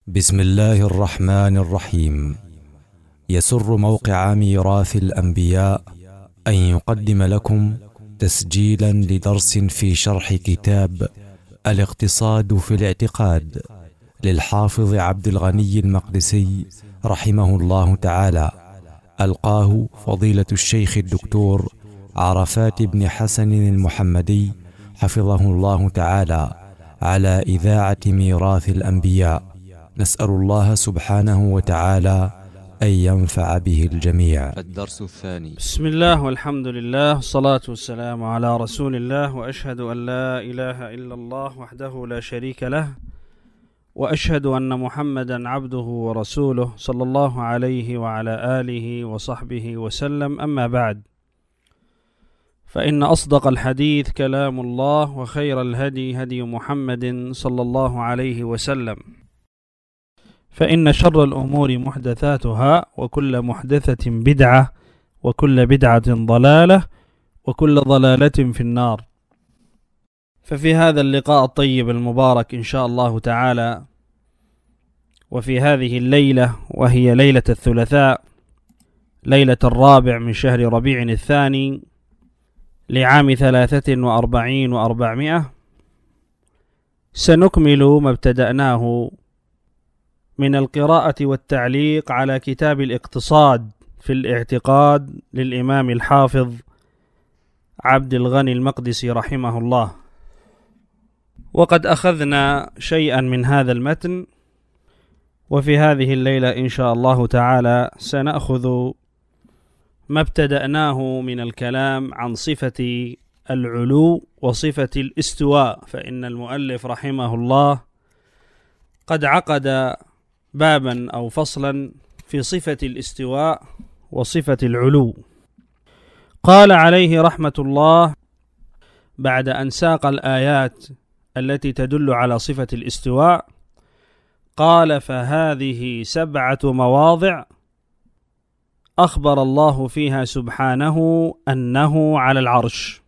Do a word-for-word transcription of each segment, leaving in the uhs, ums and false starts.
بسم الله الرحمن الرحيم. يسر موقع ميراث الأنبياء أن يقدم لكم تسجيلا لدرس في شرح كتاب الاقتصاد في الاعتقاد للحافظ عبد الغني المقدسي رحمه الله تعالى، ألقاه فضيلة الشيخ الدكتور عرفات بن حسن المحمدي حفظه الله تعالى على إذاعة ميراث الأنبياء. نسأل الله سبحانه وتعالى أن ينفع به الجميع. الدرس الثاني. بسم الله والحمد لله والصلاة والسلام على رسول الله، وأشهد أن لا إله إلا الله وحده لا شريك له، وأشهد أن محمدا عبده ورسوله صلى الله عليه وعلى آله وصحبه وسلم. أما بعد، فإن أصدق الحديث كلام الله، وخير الهدي هدي محمد صلى الله عليه وسلم، فإن شر الأمور محدثاتها، وكل محدثة بدعة، وكل بدعة ضلالة، وكل ضلالة في النار. ففي هذا اللقاء الطيب المبارك إن شاء الله تعالى، وفي هذه الليلة وهي ليلة الثلاثاء، ليلة الرابع من شهر ربيع الثاني لعام ثلاثة وأربعين وأربعمائة، سنكمل ما ابتدأناه من القراءة والتعليق على كتاب الاقتصاد في الاعتقاد للإمام الحافظ عبد الغني المقدسي رحمه الله. وقد أخذنا شيئا من هذا المتن، وفي هذه الليلة إن شاء الله تعالى سنأخذ ما ابتدأناه من الكلام عن صفة العلو وصفة الاستواء، فإن المؤلف رحمه الله قد عقد بابا أو فصلا في صفة الاستواء وصفة العلو. قال عليه رحمة الله بعد أن ساق الآيات التي تدل على صفة الاستواء، قال: فهذه سبعة مواضع أخبر الله فيها سبحانه أنه على العرش.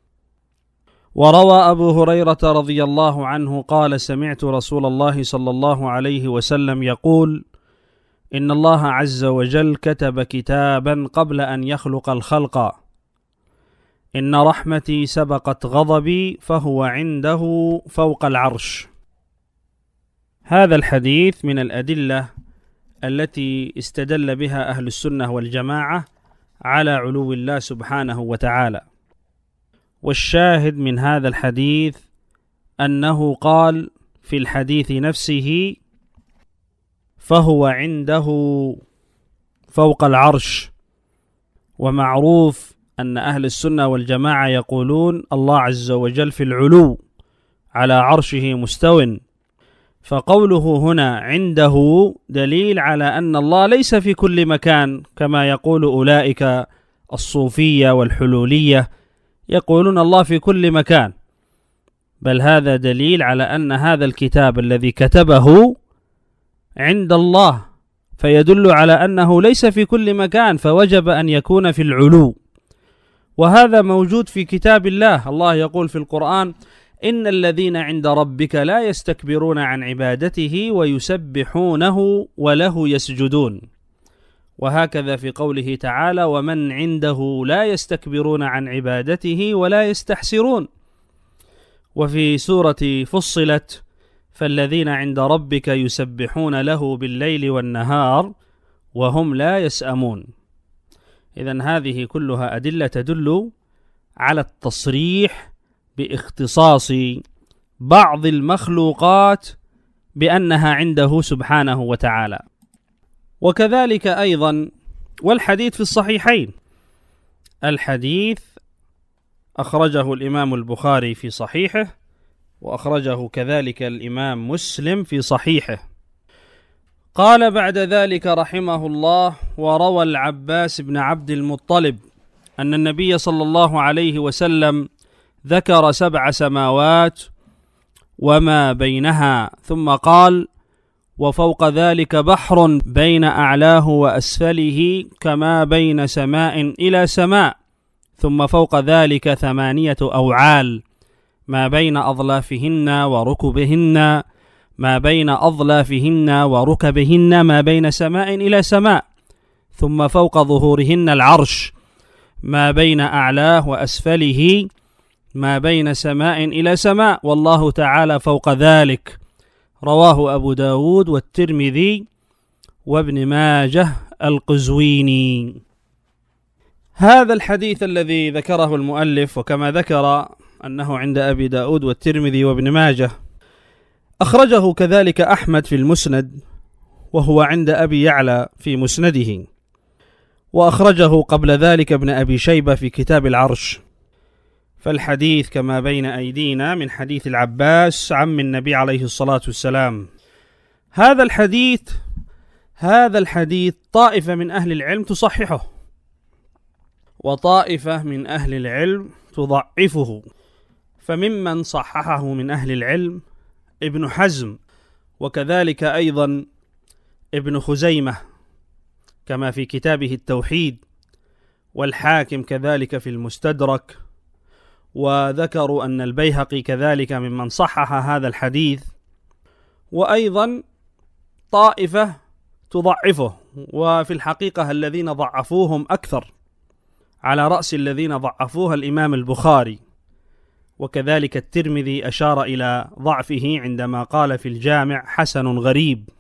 وروى أبو هريرة رضي الله عنه قال: سمعت رسول الله صلى الله عليه وسلم يقول: إن الله عز وجل كتب كتابا قبل أن يخلق الخلق، إن رحمتي سبقت غضبي فهو عنده فوق العرش. هذا الحديث من الأدلة التي استدل بها أهل السنة والجماعة على علو الله سبحانه وتعالى. والشاهد من هذا الحديث أنه قال في الحديث نفسه: فهو عنده فوق العرش. ومعروف أن أهل السنة والجماعة يقولون الله عز وجل في العلو على عرشه مستو، فقوله هنا عنده دليل على أن الله ليس في كل مكان كما يقول أولئك الصوفية والحلولية، يقولون الله في كل مكان، بل هذا دليل على أن هذا الكتاب الذي كتبه عند الله، فيدل على أنه ليس في كل مكان، فوجب أن يكون في العلو. وهذا موجود في كتاب الله. الله يقول في القرآن: إن الذين عند ربك لا يستكبرون عن عبادته ويسبحونه وله يسجدون. وهكذا في قوله تعالى: ومن عنده لا يستكبرون عن عبادته ولا يستحسرون. وفي سورة فصلت: فالذين عند ربك يسبحون له بالليل والنهار وهم لا يسأمون. إذن هذه كلها أدلة تدل على التصريح باختصاص بعض المخلوقات بأنها عنده سبحانه وتعالى. وكذلك أيضا والحديث في الصحيحين، الحديث أخرجه الإمام البخاري في صحيحه، وأخرجه كذلك الإمام مسلم في صحيحه. قال بعد ذلك رحمه الله: وروى العباس بن عبد المطلب أن النبي صلى الله عليه وسلم ذكر سبع سماوات وما بينها، ثم قال: وفوق ذلك بحر بين أعلاه وأسفله كما بين سماء إلى سماء، ثم فوق ذلك ثمانية أوعال ما بين أظلافهن وركبهن ما بين أظلافهن وركبهن ما بين سماء إلى سماء، ثم فوق ظهورهن العرش، ما بين أعلاه وأسفله ما بين سماء إلى سماء، والله تعالى فوق ذلك. رواه أبو داود والترمذي وابن ماجه القزويني. هذا الحديث الذي ذكره المؤلف، وكما ذكر أنه عند أبي داود والترمذي وابن ماجه، أخرجه كذلك أحمد في المسند، وهو عند أبي يعلى في مسنده، وأخرجه قبل ذلك ابن أبي شيبة في كتاب العرش. فالحديث كما بين أيدينا من حديث العباس عم النبي عليه الصلاة والسلام. هذا الحديث هذا الحديث طائفة من أهل العلم تصححه، وطائفة من أهل العلم تضعفه. فممن صححه من أهل العلم ابن حزم، وكذلك أيضا ابن خزيمة كما في كتابه التوحيد، والحاكم كذلك في المستدرك، وذكروا أن البيهقي كذلك ممن صحح هذا الحديث، وأيضا طائفة تضعفه. وفي الحقيقة الذين ضعفوهم أكثر، على رأس الذين ضعفوها الإمام البخاري، وكذلك الترمذي أشار إلى ضعفه عندما قال في الجامع حسن غريب،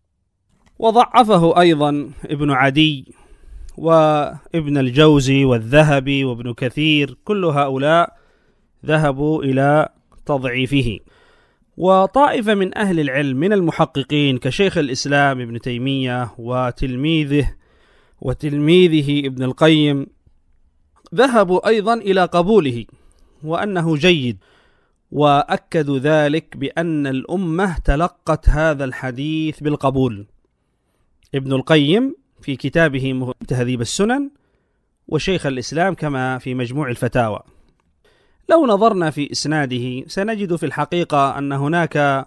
وضعفه أيضا ابن عدي وابن الجوزي والذهبي وابن كثير، كل هؤلاء ذهبوا إلى تضعيفه. وطائفة من أهل العلم من المحققين كشيخ الإسلام ابن تيمية وتلميذه وتلميذه ابن القيم ذهبوا أيضا إلى قبوله وأنه جيد، وأكدوا ذلك بأن الأمة تلقت هذا الحديث بالقبول. ابن القيم في كتابه تهذيب السنن، وشيخ الإسلام كما في مجموع الفتاوى. لو نظرنا في إسناده سنجد في الحقيقة أن هناك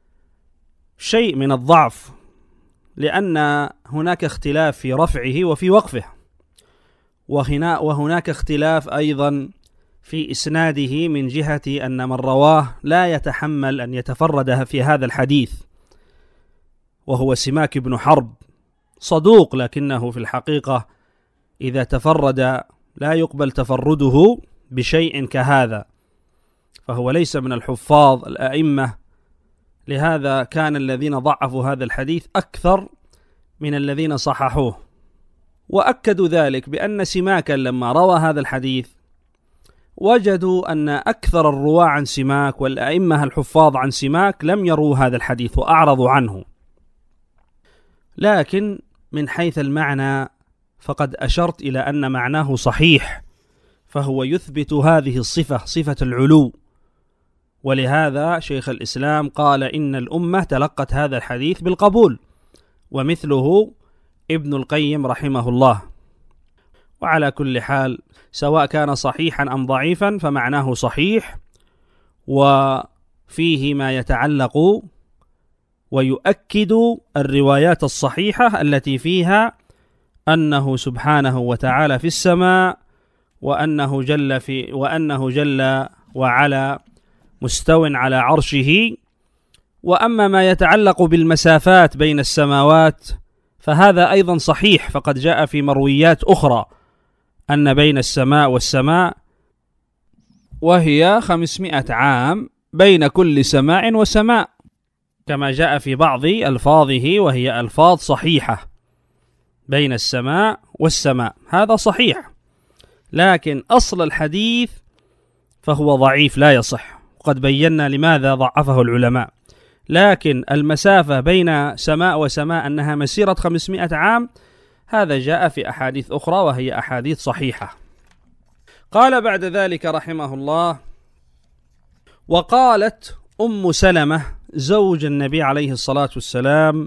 شيء من الضعف، لأن هناك اختلاف في رفعه وفي وقفه، وهناك اختلاف أيضا في إسناده من جهة أن من رواه لا يتحمل أن يتفرد في هذا الحديث، وهو سماك بن حرب، صدوق لكنه في الحقيقة إذا تفرد لا يقبل تفرده بشيء كهذا، فهو ليس من الحفاظ الأئمة. لهذا كان الذين ضعفوا هذا الحديث أكثر من الذين صححوه. وأكدوا ذلك بأن سماكا لما روى هذا الحديث وجدوا أن أكثر الرواة عن سماك والأئمة الحفاظ عن سماك لم يروا هذا الحديث وأعرضوا عنه. لكن من حيث المعنى فقد أشرت إلى أن معناه صحيح، فهو يثبت هذه الصفة، صفة العلو. ولهذا شيخ الإسلام قال إن الأمة تلقت هذا الحديث بالقبول، ومثله ابن القيم رحمه الله. وعلى كل حال سواء كان صحيحا أم ضعيفا فمعناه صحيح، وفيه ما يتعلق ويؤكد الروايات الصحيحة التي فيها أنه سبحانه وتعالى في السماء، وأنه جل في وأنه جل وعلا مستو على عرشه. وأما ما يتعلق بالمسافات بين السماوات فهذا أيضا صحيح، فقد جاء في مرويات أخرى أن بين السماء والسماء وهي خمسمائة عام بين كل سماء وسماء، كما جاء في بعض ألفاظه وهي ألفاظ صحيحة بين السماء والسماء، هذا صحيح. لكن أصل الحديث فهو ضعيف لا يصح، وقد بينا لماذا ضعفه العلماء. لكن المسافة بين سماء وسماء أنها مسيرة خمسمائة عام، هذا جاء في أحاديث أخرى وهي أحاديث صحيحة. قال بعد ذلك رحمه الله: وقالت أم سلمة زوج النبي عليه الصلاة والسلام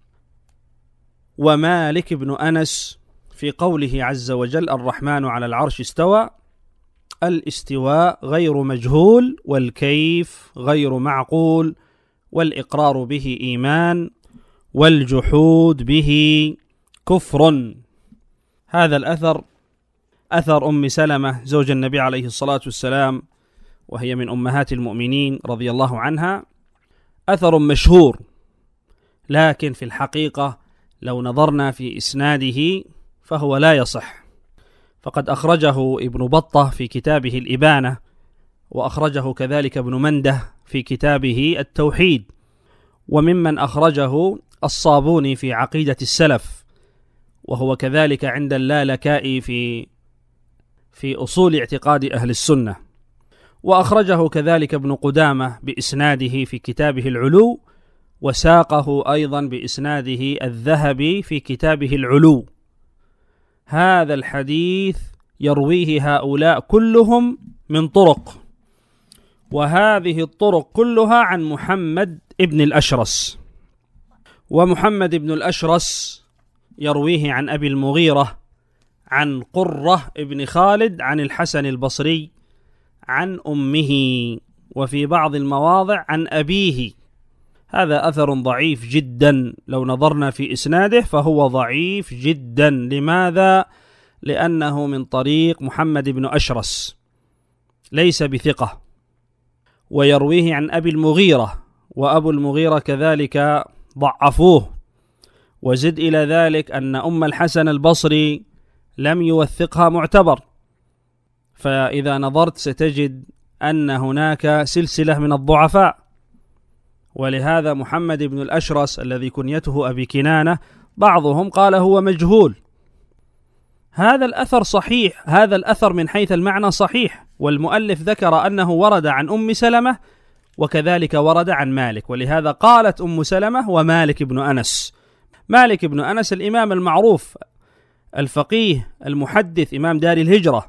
ومالك بن أنس في قوله عز وجل: الرحمن على العرش استوى، الاستواء غير مجهول، والكيف غير معقول، والإقرار به إيمان، والجحود به كفر. هذا الأثر أثر أم سلمة زوج النبي عليه الصلاة والسلام، وهي من أمهات المؤمنين رضي الله عنها، أثر مشهور، لكن في الحقيقة لو نظرنا في إسناده فهو لا يصح، فقد أخرجه ابن بطة في كتابه الإبانة، وأخرجه كذلك ابن منده في كتابه التوحيد، وممن أخرجه الصابوني في عقيدة السلف، وهو كذلك عند اللالكائي في في أصول اعتقاد أهل السنة، وأخرجه كذلك ابن قدامة بإسناده في كتابه العلو، وساقه أيضا بإسناده الذهبي في كتابه العلو. هذا الحديث يرويه هؤلاء كلهم من طرق، وهذه الطرق كلها عن محمد ابن الأشرس، ومحمد ابن الأشرس يرويه عن أبي المغيرة عن قرة ابن خالد عن الحسن البصري عن أمه، وفي بعض المواضع عن أبيه. هذا أثر ضعيف جدا، لو نظرنا في إسناده فهو ضعيف جدا. لماذا؟ لأنه من طريق محمد بن أشرس، ليس بثقة، ويرويه عن أبي المغيرة، وأبو المغيرة كذلك ضعفوه. وزد إلى ذلك أن أم الحسن البصري لم يوثقها معتبر، فإذا نظرت ستجد أن هناك سلسلة من الضعفاء. ولهذا محمد بن الأشرس الذي كنيته أبي كنانة بعضهم قال هو مجهول. هذا الأثر صحيح، هذا الأثر من حيث المعنى صحيح، والمؤلف ذكر أنه ورد عن أم سلمة وكذلك ورد عن مالك، ولهذا قالت أم سلمة ومالك بن أنس. مالك بن أنس الإمام المعروف الفقيه المحدث إمام دار الهجرة.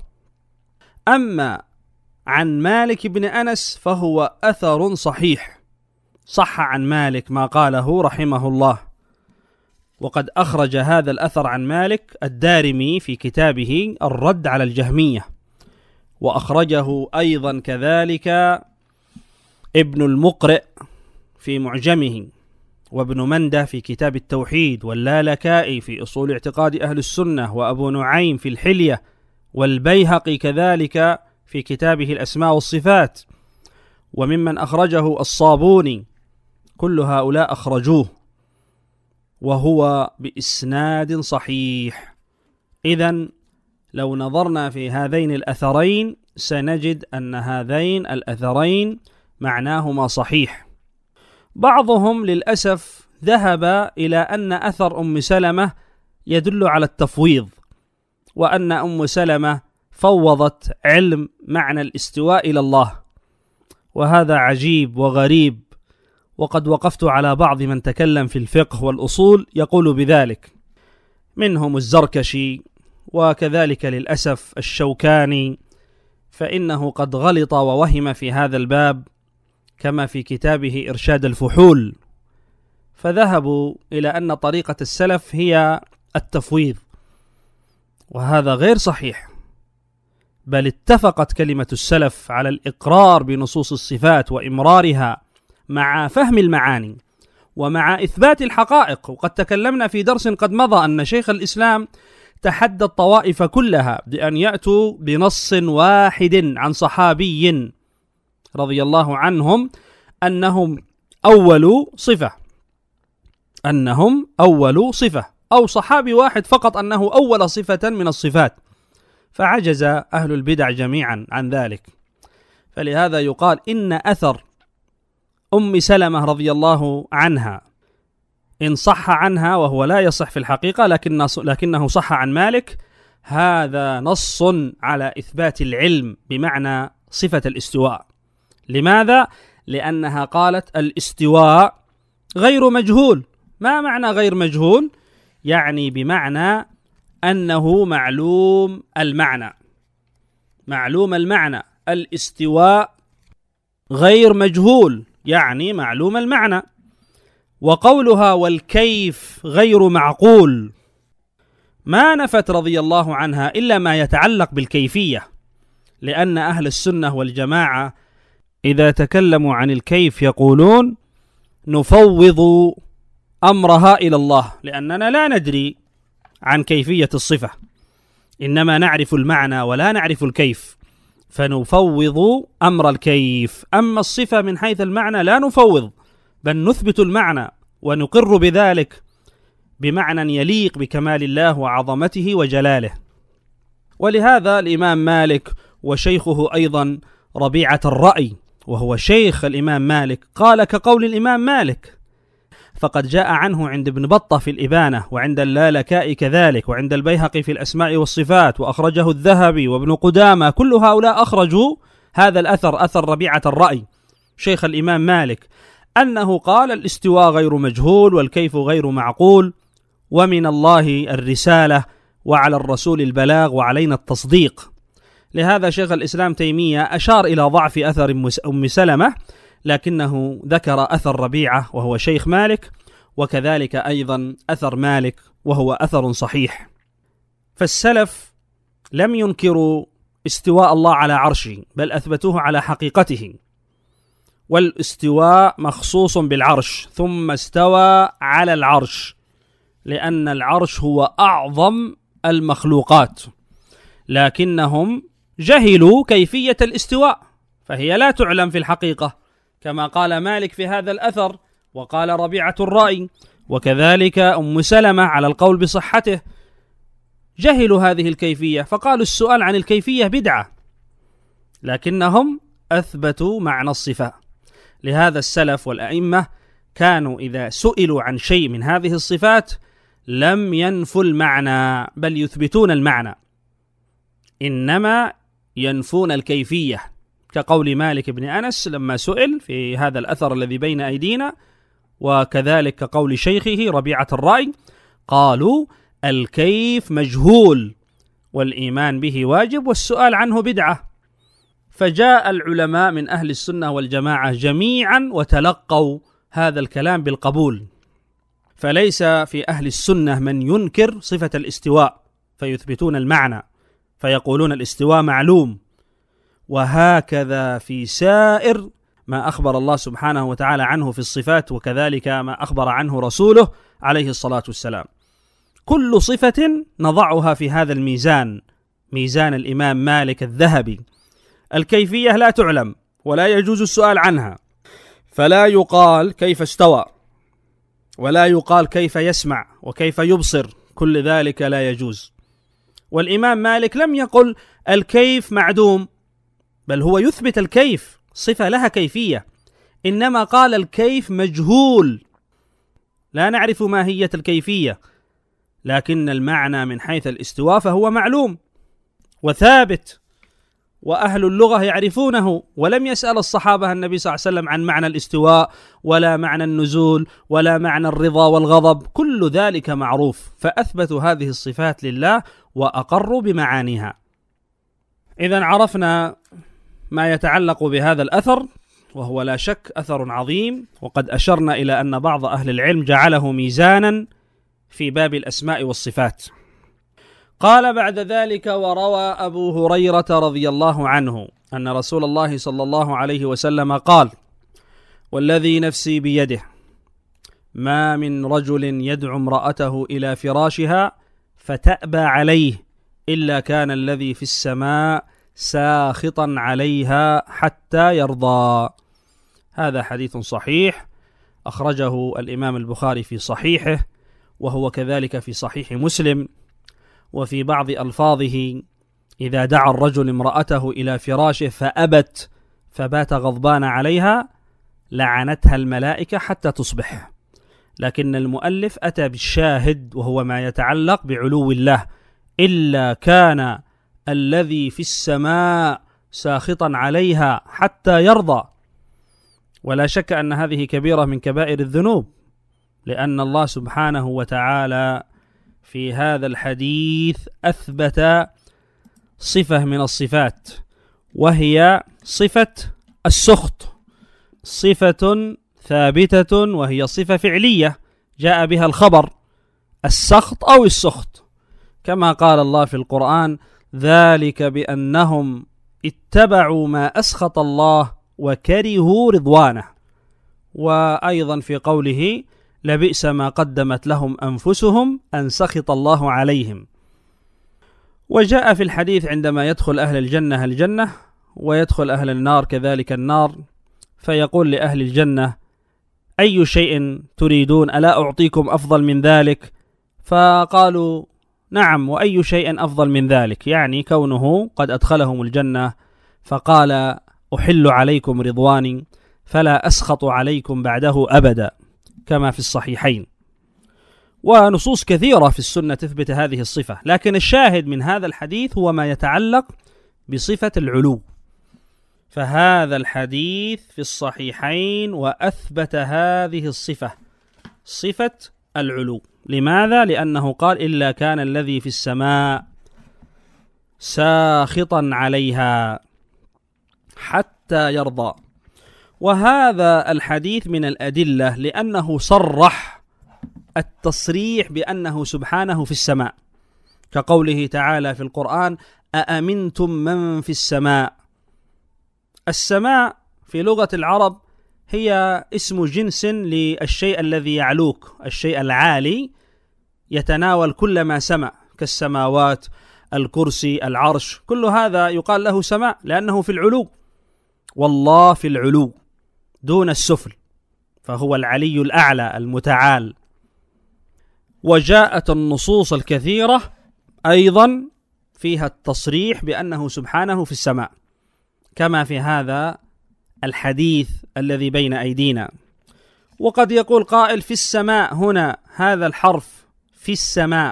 أما عن مالك بن أنس فهو أثر صحيح، صح عن مالك ما قاله رحمه الله. وقد أخرج هذا الأثر عن مالك الدارمي في كتابه الرد على الجهمية، وأخرجه أيضا كذلك ابن المقرئ في معجمه، وابن منده في كتاب التوحيد، واللالكائي في أصول اعتقاد أهل السنة، وأبو نعيم في الحلية، والبيهقي كذلك في كتابه الأسماء والصفات، وممن أخرجه الصابوني. كل هؤلاء أخرجوه وهو بإسناد صحيح. إذن لو نظرنا في هذين الأثرين سنجد أن هذين الأثرين معناهما صحيح. بعضهم للأسف ذهب إلى أن أثر أم سلمة يدل على التفويض، وأن أم سلمة فوضت علم معنى الاستواء إلى الله، وهذا عجيب وغريب. وقد وقفت على بعض من تكلم في الفقه والأصول يقول بذلك، منهم الزركشي، وكذلك للأسف الشوكاني، فإنه قد غلط ووهم في هذا الباب كما في كتابه إرشاد الفحول، فذهبوا إلى أن طريقة السلف هي التفويض، وهذا غير صحيح، بل اتفقت كلمة السلف على الإقرار بنصوص الصفات وإمرارها مع فهم المعاني ومع إثبات الحقائق. وقد تكلمنا في درس قد مضى أن شيخ الإسلام تحدى الطوائف كلها بأن يأتوا بنص واحد عن صحابي رضي الله عنهم أنهم أول صفة أنهم أول صفة أو صحابي واحد فقط أنه أول صفة من الصفات، فعجز أهل البدع جميعا عن ذلك. فلهذا يقال إن أثر أم سلمة رضي الله عنها إن صح عنها، وهو لا يصح في الحقيقة لكن لكنه صح عن مالك، هذا نص على إثبات العلم بمعنى صفة الاستواء. لماذا؟ لأنها قالت الاستواء غير مجهول. ما معنى غير مجهول؟ يعني بمعنى أنه معلوم المعنى، معلوم المعنى. الاستواء غير مجهول يعني معلوم المعنى. وقولها والكيف غير معقول، ما نفت رضي الله عنها إلا ما يتعلق بالكيفية، لأن أهل السنة والجماعة إذا تكلموا عن الكيف يقولون نفوض أمرها إلى الله، لأننا لا ندري عن كيفية الصفة، إنما نعرف المعنى ولا نعرف الكيف، فنفوض أمر الكيف. أما الصفة من حيث المعنى لا نفوض، بل نثبت المعنى ونقر بذلك بمعنى يليق بكمال الله وعظمته وجلاله. ولهذا الإمام مالك وشيخه أيضا ربيعة الرأي، وهو شيخ الإمام مالك، قال كقول الإمام مالك، فقد جاء عنه عند ابن بطة في الإبانة، وعند اللالكائي كذلك، وعند البيهقي في الأسماء والصفات، وأخرجه الذهبي وابن قدامة، كل هؤلاء أخرجوا هذا الأثر، أثر ربيعة الرأي شيخ الإمام مالك، أنه قال الاستواء غير مجهول والكيف غير معقول، ومن الله الرسالة وعلى الرسول البلاغ وعلينا التصديق. لهذا شيخ الإسلام تيمية أشار إلى ضعف أثر أم سلمة، لكنه ذكر أثر ربيعة وهو شيخ مالك، وكذلك أيضا أثر مالك وهو أثر صحيح. فالسلف لم ينكروا استواء الله على عرشه، بل أثبتوه على حقيقته، والاستواء مخصوص بالعرش، ثم استوى على العرش، لأن العرش هو أعظم المخلوقات، لكنهم جهلوا كيفية الاستواء، فهي لا تعلم في الحقيقة، كما قال مالك في هذا الأثر، وقال ربيعة الرأي، وكذلك أم سلمة على القول بصحته، جهلوا هذه الكيفية، فقالوا السؤال عن الكيفية بدعة، لكنهم أثبتوا معنى الصفة. لهذا السلف والأئمة كانوا إذا سئلوا عن شيء من هذه الصفات لم ينفوا المعنى، بل يثبتون المعنى، إنما ينفون الكيفية، كقول مالك بن أنس لما سئل في هذا الأثر الذي بين أيدينا، وكذلك كقول شيخه ربيعة الرأي، قالوا الكيف مجهول والإيمان به واجب والسؤال عنه بدعة. فجاء العلماء من أهل السنة والجماعة جميعا وتلقوا هذا الكلام بالقبول، فليس في أهل السنة من ينكر صفة الاستواء، فيثبتون المعنى فيقولون الاستواء معلوم. وهكذا في سائر ما أخبر الله سبحانه وتعالى عنه في الصفات، وكذلك ما أخبر عنه رسوله عليه الصلاة والسلام، كل صفة نضعها في هذا الميزان، ميزان الإمام مالك الذهبي. الكيفية لا تعلم ولا يجوز السؤال عنها، فلا يقال كيف استوى، ولا يقال كيف يسمع وكيف يبصر، كل ذلك لا يجوز. والإمام مالك لم يقل الكيف معدوم، بل هو يثبت الكيف، صفة لها كيفية، إنما قال الكيف مجهول، لا نعرف ماهية الكيفية، لكن المعنى من حيث الاستواء فهو معلوم وثابت، وأهل اللغة يعرفونه، ولم يسأل الصحابة النبي صلى الله عليه وسلم عن معنى الاستواء ولا معنى النزول ولا معنى الرضا والغضب، كل ذلك معروف، فأثبتوا هذه الصفات لله وأقروا بمعانيها. إذن عرفنا ما يتعلق بهذا الأثر، وهو لا شك أثر عظيم، وقد أشرنا إلى أن بعض أهل العلم جعله ميزانا في باب الأسماء والصفات. قال بعد ذلك: وروى أبو هريرة رضي الله عنه أن رسول الله صلى الله عليه وسلم قال: والذي نفسي بيده ما من رجل يدعو امرأته إلى فراشها فتأبى عليه إلا كان الذي في السماء ساخطا عليها حتى يرضى. هذا حديث صحيح أخرجه الإمام البخاري في صحيحه، وهو كذلك في صحيح مسلم. وفي بعض ألفاظه: إذا دعا الرجل امرأته إلى فراشه فأبت فبات غضبان عليها لعنتها الملائكة حتى تصبح. لكن المؤلف أتى بالشاهد وهو ما يتعلق بعلو الله: إلا كان الذي في السماء ساخطا عليها حتى يرضى. ولا شك أن هذه كبيرة من كبائر الذنوب، لأن الله سبحانه وتعالى في هذا الحديث أثبت صفة من الصفات، وهي صفة السخط، صفة ثابتة وهي صفة فعلية جاء بها الخبر، السخط أو السخط، كما قال الله في القرآن: ذلك بأنهم اتبعوا ما أسخط الله وكرهوا رضوانه. وأيضا في قوله: لبئس ما قدمت لهم أنفسهم أن سخط الله عليهم. وجاء في الحديث عندما يدخل أهل الجنة الجنة ويدخل أهل النار كذلك النار، فيقول لأهل الجنة: أي شيء تريدون؟ ألا أعطيكم أفضل من ذلك؟ فقالوا نعم، وأي شيء أفضل من ذلك؟ يعني كونه قد أدخلهم الجنة، فقال أحل عليكم رضواني فلا أسخط عليكم بعده أبدا، كما في الصحيحين. ونصوص كثيرة في السنة تثبت هذه الصفة، لكن الشاهد من هذا الحديث هو ما يتعلق بصفة العلو. فهذا الحديث في الصحيحين وأثبت هذه الصفة، صفة العلو. لماذا؟ لأنه قال إلا كان الذي في السماء ساخطا عليها حتى يرضى. وهذا الحديث من الأدلة لأنه صرح التصريح بأنه سبحانه في السماء، كقوله تعالى في القرآن أأمنتم من في السماء. السماء في لغة العرب هي اسم جنس للشيء الذي يعلوك، الشيء العالي يتناول كل ما سمع، كالسماوات، الكرسي، العرش، كل هذا يقال له سماء لأنه في العلو، والله في العلو دون السفل، فهو العلي الأعلى المتعال. وجاءت النصوص الكثيرة أيضا فيها التصريح بأنه سبحانه في السماء، كما في هذا الحديث الذي بين أيدينا. وقد يقول قائل في السماء هنا، هذا الحرف في السماء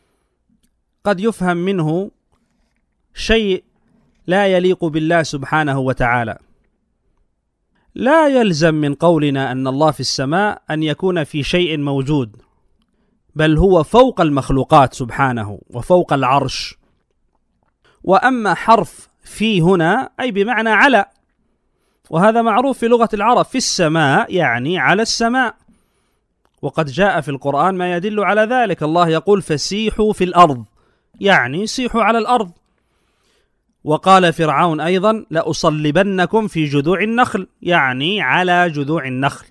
قد يفهم منه شيء لا يليق بالله سبحانه وتعالى. لا يلزم من قولنا أن الله في السماء أن يكون في شيء موجود، بل هو فوق المخلوقات سبحانه وفوق العرش. وأما حرف في هنا أي بمعنى على، وهذا معروف في لغة العرب، في السماء يعني على السماء. وقد جاء في القرآن ما يدل على ذلك، الله يقول فسيحوا في الأرض، يعني سيحوا على الأرض. وقال فرعون أيضا لأصلبنكم في جذوع النخل، يعني على جذوع النخل.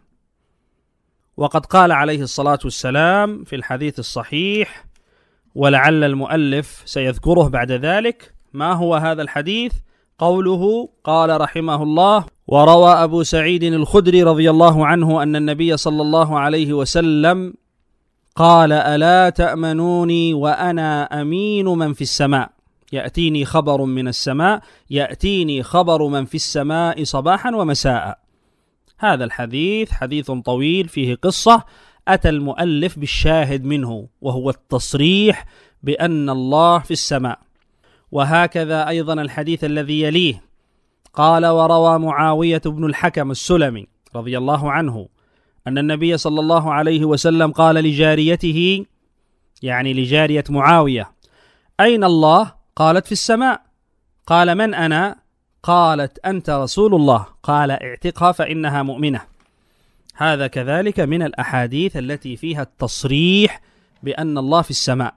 وقد قال عليه الصلاة والسلام في الحديث الصحيح، ولعل المؤلف سيذكره بعد ذلك، ما هو هذا الحديث؟ قوله قال رحمه الله: وروى أبو سعيد الخدري رضي الله عنه أن النبي صلى الله عليه وسلم قال ألا تأمنوني وأنا أمين من في السماء، يأتيني خبر من السماء، يأتيني خبر من في السماء صباحا ومساء. هذا الحديث حديث طويل فيه قصة، أتى المؤلف بالشاهد منه وهو التصريح بأن الله في السماء. وهكذا أيضا الحديث الذي يليه، قال وروى معاوية بن الحكم السلمي رضي الله عنه أن النبي صلى الله عليه وسلم قال لجاريته، يعني لجارية معاوية: أين الله؟ قالت في السماء. قال من أنا؟ قالت أنت رسول الله. قال اعتقها فإنها مؤمنة. هذا كذلك من الأحاديث التي فيها التصريح بأن الله في السماء.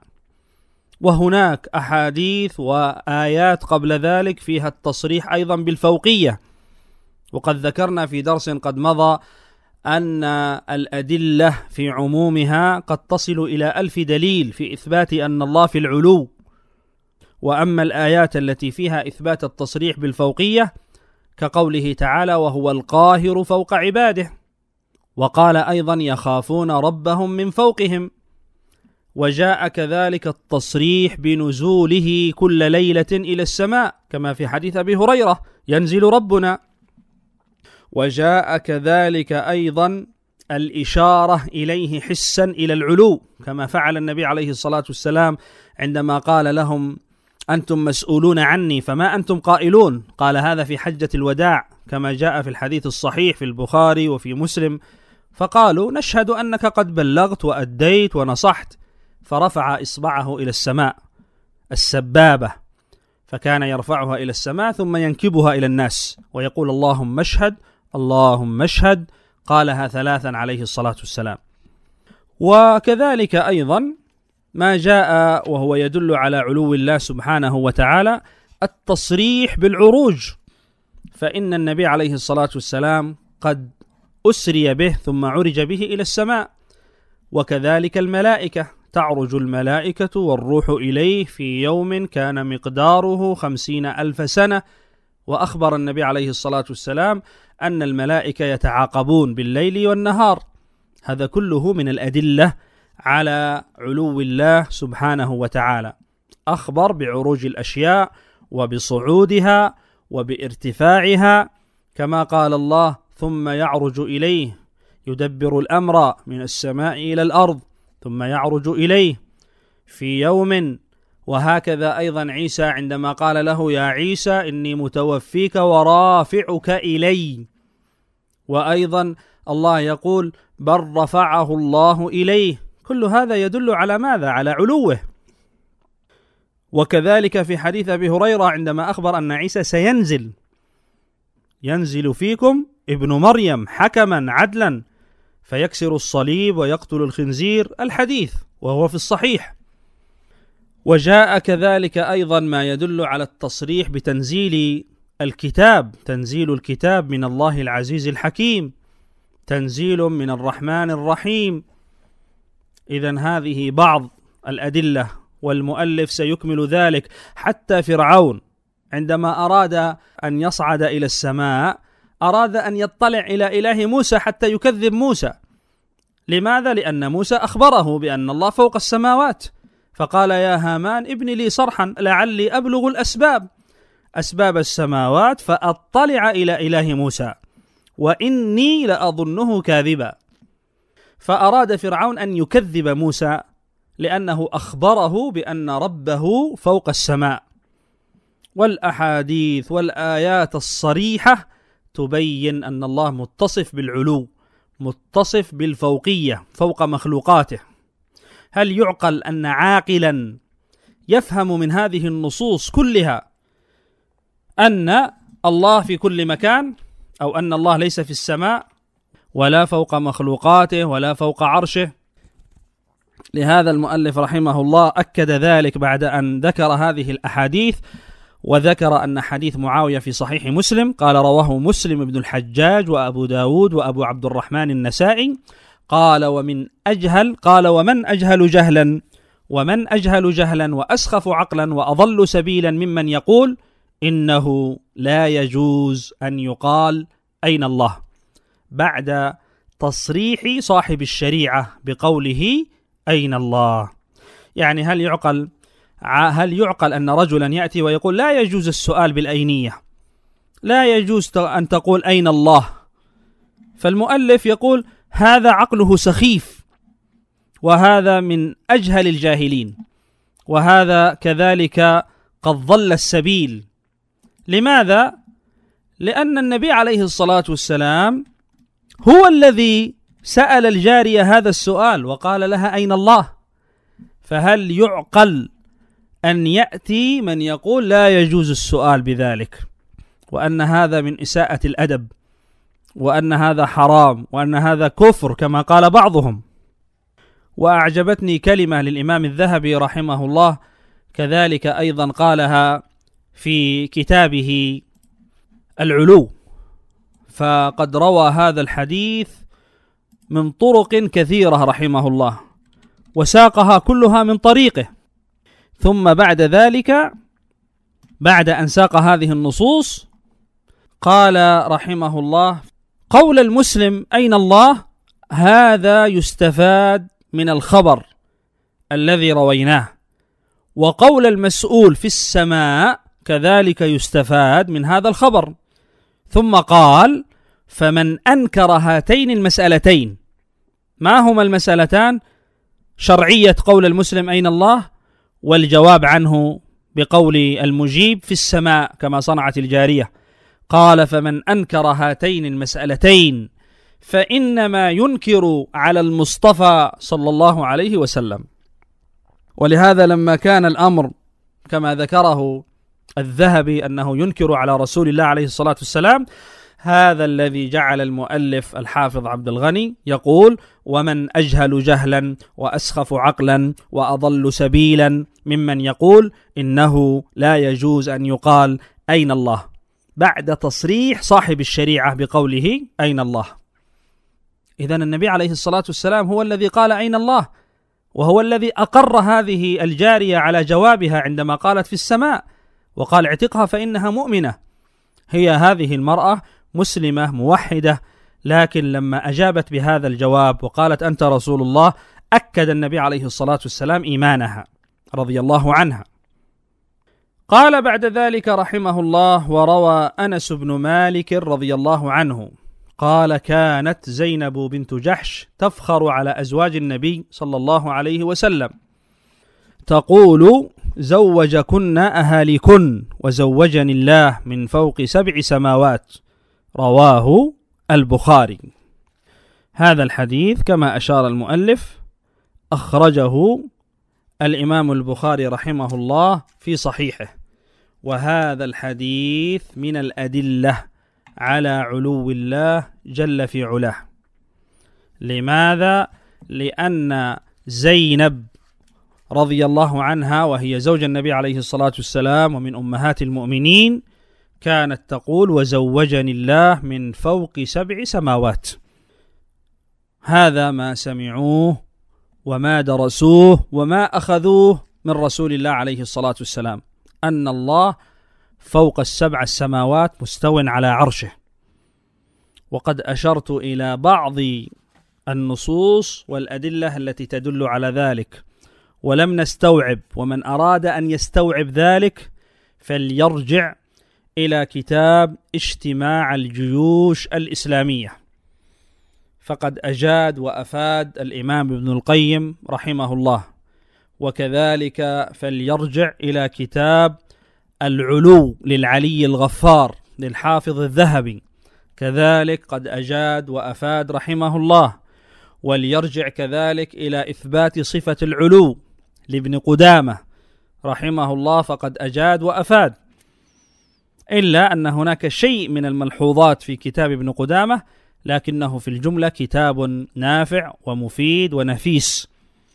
وهناك أحاديث وآيات قبل ذلك فيها التصريح أيضا بالفوقية. وقد ذكرنا في درس قد مضى أن الأدلة في عمومها قد تصل إلى ألف دليل في إثبات أن الله في العلو. وأما الآيات التي فيها إثبات التصريح بالفوقية كقوله تعالى: وهو القاهر فوق عباده. وقال أيضا: يخافون ربهم من فوقهم. وجاء كذلك التصريح بنزوله كل ليلة إلى السماء كما في حديث أبي هريرة: ينزل ربنا. وجاء كذلك أيضا الإشارة إليه حسا إلى العلو كما فعل النبي عليه الصلاة والسلام عندما قال لهم: أنتم مسؤولون عني فما أنتم قائلون. قال هذا في حجة الوداع كما جاء في الحديث الصحيح في البخاري وفي مسلم. فقالوا: نشهد أنك قد بلغت وأديت ونصحت. فرفع إصبعه إلى السماء السبابة، فكان يرفعها إلى السماء ثم ينكبها إلى الناس ويقول: اللهم اشهد اللهم اشهد. قالها ثلاثا عليه الصلاة والسلام. وكذلك أيضا ما جاء وهو يدل على علو الله سبحانه وتعالى التصريح بالعروج، فإن النبي عليه الصلاة والسلام قد أسري به ثم عرج به إلى السماء. وكذلك الملائكة، تعرج الملائكة والروح إليه في يوم كان مقداره خمسين ألف سنة. وأخبر النبي عليه الصلاة والسلام أن الملائكة يتعاقبون بالليل والنهار. هذا كله من الأدلة على علو الله سبحانه وتعالى. أخبر بعروج الأشياء وبصعودها وبارتفاعها، كما قال الله: ثم يعرج إليه يدبر الأمر من السماء إلى الأرض ثم يعرج إليه في يوم. وهكذا أيضا عيسى عندما قال له: يا عيسى إني متوفيك ورافعك إلي. وأيضا الله يقول: بل رفعه الله إليه. كل هذا يدل على ماذا؟ على علوه. وكذلك في حديث أبي هريرة عندما أخبر أن عيسى سينزل: ينزل فيكم ابن مريم حكما عدلا فيكسر الصليب ويقتل الخنزير، الحديث وهو في الصحيح. وجاء كذلك أيضا ما يدل على التصريح بتنزيل الكتاب، تنزيل الكتاب من الله العزيز الحكيم، تنزيل من الرحمن الرحيم. إذن هذه بعض الأدلة، والمؤلف سيكمل ذلك. حتى فرعون عندما أراد أن يصعد إلى السماء أراد أن يطلع إلى إله موسى حتى يكذب موسى. لماذا؟ لأن موسى أخبره بأن الله فوق السماوات، فقال: يا هامان ابن لي صرحا لعلي أبلغ الأسباب أسباب السماوات فأطلع إلى إله موسى وإني لأظنه كاذبا. فأراد فرعون أن يكذب موسى لأنه أخبره بأن ربه فوق السماء. والأحاديث والآيات الصريحة تبين أن الله متصف بالعلو، متصف بالفوقية فوق مخلوقاته. هل يعقل أن عاقلا يفهم من هذه النصوص كلها أن الله في كل مكان، أو أن الله ليس في السماء ولا فوق مخلوقاته ولا فوق عرشه؟ لهذا المؤلف رحمه الله أكد ذلك بعد أن ذكر هذه الأحاديث، وذكر أن حديث معاوية في صحيح مسلم قال: رواه مسلم بن الحجاج وأبو داود وأبو عبد الرحمن النسائي. قال: ومن أجهل قال ومن أجهل جهلا ومن أجهل جهلا وأسخف عقلا وأضل سبيلا ممن يقول إنه لا يجوز أن يقال أين الله، بعد تصريح صاحب الشريعة بقوله أين الله. يعني هل يعقل هل يعقل أن رجلا يأتي ويقول لا يجوز السؤال بالأينية، لا يجوز أن تقول أين الله؟ فالمؤلف يقول هذا عقله سخيف، وهذا من أجهل الجاهلين، وهذا كذلك قد ضل السبيل. لماذا؟ لأن النبي عليه الصلاة والسلام هو الذي سأل الجارية هذا السؤال وقال لها أين الله. فهل يعقل أن يأتي من يقول لا يجوز السؤال بذلك، وأن هذا من إساءة الأدب، وأن هذا حرام، وأن هذا كفر كما قال بعضهم؟ وأعجبتني كلمة للإمام الذهبي رحمه الله كذلك أيضا قالها في كتابه العلو، فقد روى هذا الحديث من طرق كثيرة رحمه الله، وساقها كلها من طريقه. ثم بعد ذلك بعد أن ساق هذه النصوص قال رحمه الله: قول المسلم أين الله هذا يستفاد من الخبر الذي رويناه، وقول المسؤول في السماء كذلك يستفاد من هذا الخبر. ثم قال: فمن أنكر هاتين المسألتين، ما هما المسألتان؟ شرعية قول المسلم أين الله، والجواب عنه بقول المجيب في السماء كما صنعت الجارية. قال: فمن أنكر هاتين المسألتين فإنما ينكر على المصطفى صلى الله عليه وسلم. ولهذا لما كان الأمر كما ذكره الذهبي أنه ينكر على رسول الله عليه الصلاة والسلام، هذا الذي جعل المؤلف الحافظ عبد الغني يقول: ومن أجهل جهلا وأسخف عقلا وأضل سبيلا ممن يقول إنه لا يجوز أن يقال أين الله، بعد تصريح صاحب الشريعة بقوله أين الله. إذن النبي عليه الصلاة والسلام هو الذي قال أين الله، وهو الذي أقر هذه الجارية على جوابها عندما قالت في السماء، وقال: اعتقها فإنها مؤمنة. هي هذه المرأة مسلمة موحدة لكن لما أجابت بهذا الجواب وقالت أنت رسول الله، أكد النبي عليه الصلاة والسلام إيمانها رضي الله عنها. قال بعد ذلك رحمه الله: وروى أنس بن مالك رضي الله عنه قال: كانت زينب بنت جحش تفخر على أزواج النبي صلى الله عليه وسلم تقول: زوجكن أهاليكن وزوجني الله من فوق سبع سماوات. رواه البخاري. هذا الحديث كما أشار المؤلف أخرجه الإمام البخاري رحمه الله في صحيحه، وهذا الحديث من الأدلة على علو الله جل في علاه. لماذا؟ لأن زينب رضي الله عنها وهي زوج النبي عليه الصلاة والسلام ومن أمهات المؤمنين كانت تقول: وزوجني الله من فوق سبع سماوات. هذا ما سمعوه وما درسوه وما أخذوه من رسول الله عليه الصلاة والسلام، أن الله فوق السبع السماوات مستو على عرشه. وقد أشرت إلى بعض النصوص والأدلة التي تدل على ذلك ولم نستوعب، ومن أراد أن يستوعب ذلك فليرجع إلى كتاب اجتماع الجيوش الإسلامية، فقد أجاد وأفاد الإمام ابن القيم رحمه الله. وكذلك فليرجع إلى كتاب العلو للعلي الغفار للحافظ الذهبي، كذلك قد أجاد وأفاد رحمه الله. وليرجع كذلك إلى إثبات صفة العلو لابن قدامة رحمه الله، فقد أجاد وأفاد، إلا أن هناك شيء من الملحوظات في كتاب ابن قدامة، لكنه في الجملة كتاب نافع ومفيد ونفيس.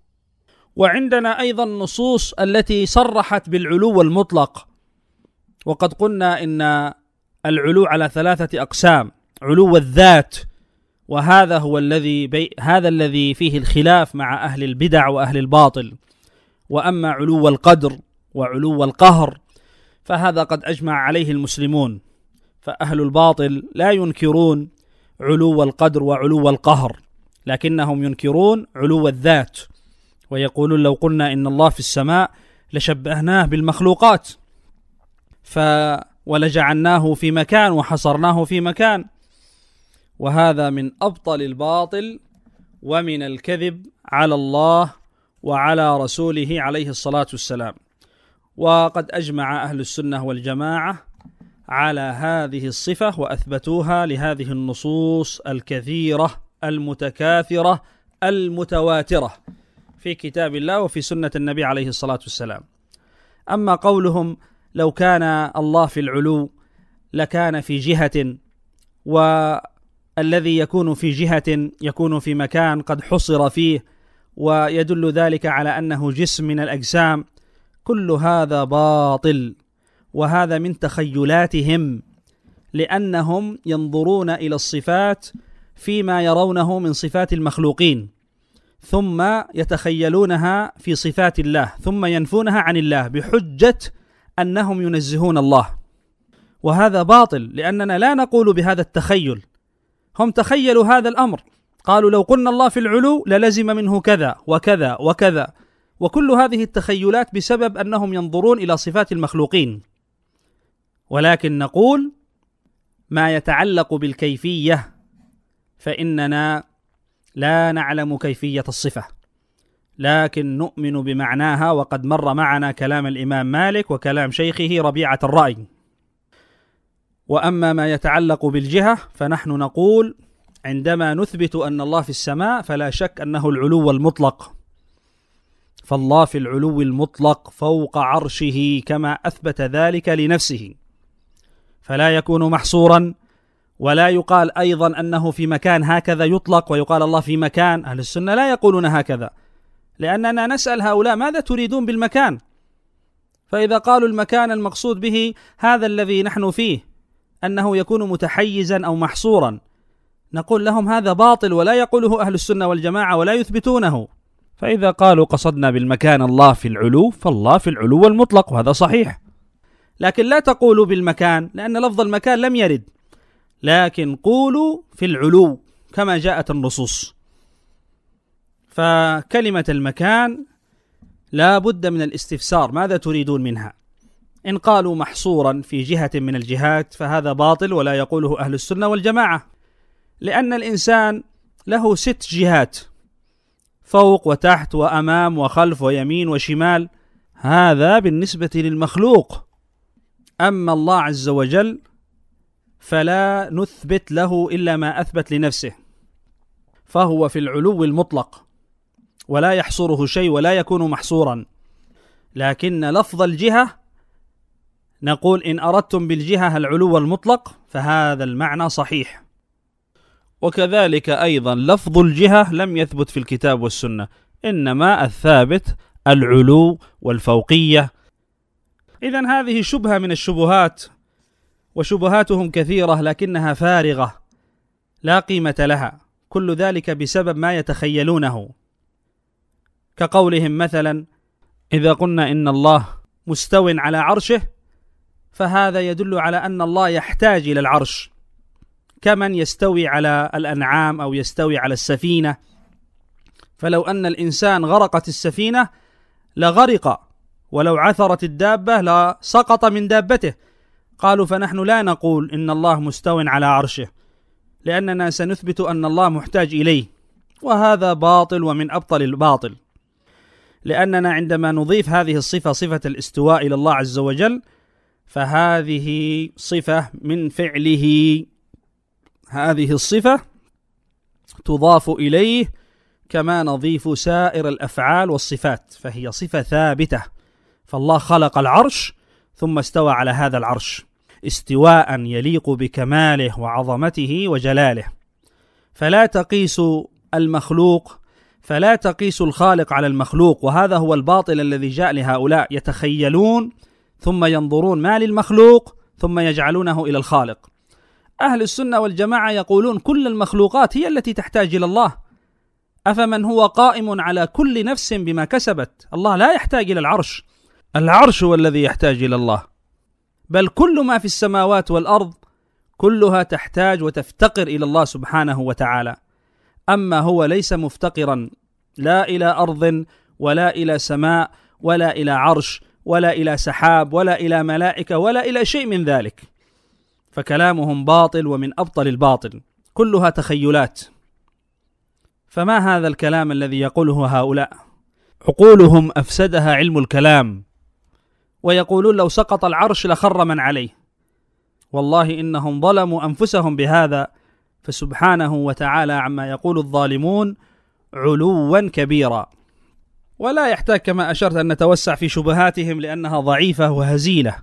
وعندنا أيضا نصوص التي صرحت بالعلو المطلق، وقد قلنا إن العلو على ثلاثة أقسام: علو الذات، وهذا هو الذي بي هذا الذي فيه الخلاف مع أهل البدع وأهل الباطل. وأما علو القدر وعلو القهر فهذا قد أجمع عليه المسلمون، فأهل الباطل لا ينكرون علو القدر وعلو القهر، لكنهم ينكرون علو الذات، ويقولون لو قلنا إن الله في السماء لشبهناه بالمخلوقات ف ولجعلناه في مكان وحصرناه في مكان. وهذا من أبطل الباطل ومن الكذب على الله وعلى رسوله عليه الصلاة والسلام. وقد أجمع أهل السنة والجماعة على هذه الصفة وأثبتوها لهذه النصوص الكثيرة المتكاثرة المتواترة في كتاب الله وفي سنة النبي عليه الصلاة والسلام. أما قولهم لو كان الله في العلو لكان في جهة، والذي يكون في جهة يكون في مكان قد حصر فيه، ويدل ذلك على أنه جسم من الأجسام، كل هذا باطل، وهذا من تخيلاتهم، لأنهم ينظرون إلى الصفات فيما يرونه من صفات المخلوقين، ثم يتخيلونها في صفات الله، ثم ينفونها عن الله بحجة أنهم ينزهون الله. وهذا باطل، لأننا لا نقول بهذا التخيل. هم تخيلوا هذا الأمر، قالوا لو قلنا الله في العلو للزم منه كذا وكذا وكذا، وكل هذه التخيلات بسبب أنهم ينظرون إلى صفات المخلوقين. ولكن نقول ما يتعلق بالكيفية فإننا لا نعلم كيفية الصفة، لكن نؤمن بمعناها، وقد مر معنا كلام الإمام مالك وكلام شيخه ربيعة الرأي. وأما ما يتعلق بالجهة فنحن نقول عندما نثبت أن الله في السماء فلا شك أنه العلو المطلق، فالله في العلو المطلق فوق عرشه كما أثبت ذلك لنفسه، فلا يكون محصورا، ولا يقال أيضا أنه في مكان هكذا يطلق ويقال الله في مكان. أهل السنة لا يقولون هكذا، لأننا نسأل هؤلاء ماذا تريدون بالمكان؟ فإذا قالوا المكان المقصود به هذا الذي نحن فيه، أنه يكون متحيزا أو محصورا، نقول لهم هذا باطل ولا يقوله أهل السنة والجماعة ولا يثبتونه. فإذا قالوا قصدنا بالمكان الله في العلو، فالله في العلو المطلق، وهذا صحيح. لكن لا تقولوا بالمكان، لأن لفظ المكان لم يرد لكن قولوا في العلو كما جاءت النصوص. فكلمة المكان لا بد من الاستفسار، ماذا تريدون منها؟ إن قالوا محصورا في جهة من الجهات فهذا باطل ولا يقوله أهل السنة والجماعة، لأن الإنسان له ست جهات، فوق وتحت وأمام وخلف ويمين وشمال، هذا بالنسبة للمخلوق. أما الله عز وجل فلا نثبت له إلا ما أثبت لنفسه، فهو في العلو المطلق ولا يحصره شيء ولا يكون محصورا. لكن لفظ الجهة نقول إن أردتم بالجهة العلو المطلق فهذا المعنى صحيح. وكذلك أيضا لفظ الجهة لم يثبت في الكتاب والسنة، إنما الثابت العلو والفوقية. إذن هذه شبهة من الشبهات، وشبهاتهم كثيرة لكنها فارغة لا قيمة لها، كل ذلك بسبب ما يتخيلونه، كقولهم مثلا إذا قلنا إن الله مستو على عرشه فهذا يدل على أن الله يحتاج إلى العرش، كمن يستوي على الأنعام أو يستوي على السفينة. فلو أن الإنسان غرقت السفينة لغرق، ولو عثرت الدابة لسقط من دابته. قالوا فنحن لا نقول إن الله مستو على عرشه، لأننا سنثبت أن الله محتاج إليه، وهذا باطل ومن أبطل الباطل، لأننا عندما نضيف هذه الصفة صفة الاستواء إلى الله عز وجل فهذه صفة من فعله، هذه الصفة تضاف إليه كما نضيف سائر الأفعال والصفات، فهي صفة ثابتة. فالله خلق العرش ثم استوى على هذا العرش استواء يليق بكماله وعظمته وجلاله. فلا تقيس المخلوق فلا تقيس الخالق على المخلوق، وهذا هو الباطل الذي جاء لهؤلاء، يتخيلون ثم ينظرون ما للمخلوق ثم يجعلونه إلى الخالق. أهل السنة والجماعة يقولون كل المخلوقات هي التي تحتاج إلى الله، أفمن هو قائم على كل نفس بما كسبت. الله لا يحتاج إلى العرش، العرش هو الذي يحتاج إلى الله، بل كل ما في السماوات والأرض كلها تحتاج وتفتقر إلى الله سبحانه وتعالى. أما هو ليس مفتقرا لا إلى أرض ولا إلى سماء ولا إلى عرش ولا إلى سحاب ولا إلى ملائكة ولا إلى شيء من ذلك، فكلامهم باطل ومن أبطل الباطل، كلها تخيلات. فما هذا الكلام الذي يقوله هؤلاء؟ عقولهم أفسدها علم الكلام، ويقولون لو سقط العرش لخر من عليه. والله إنهم ظلموا أنفسهم بهذا، فسبحانه وتعالى عما يقول الظالمون علوا كبيرا. ولا يحتاج كما أشرت أن نتوسع في شبهاتهم لأنها ضعيفة وهزيلة،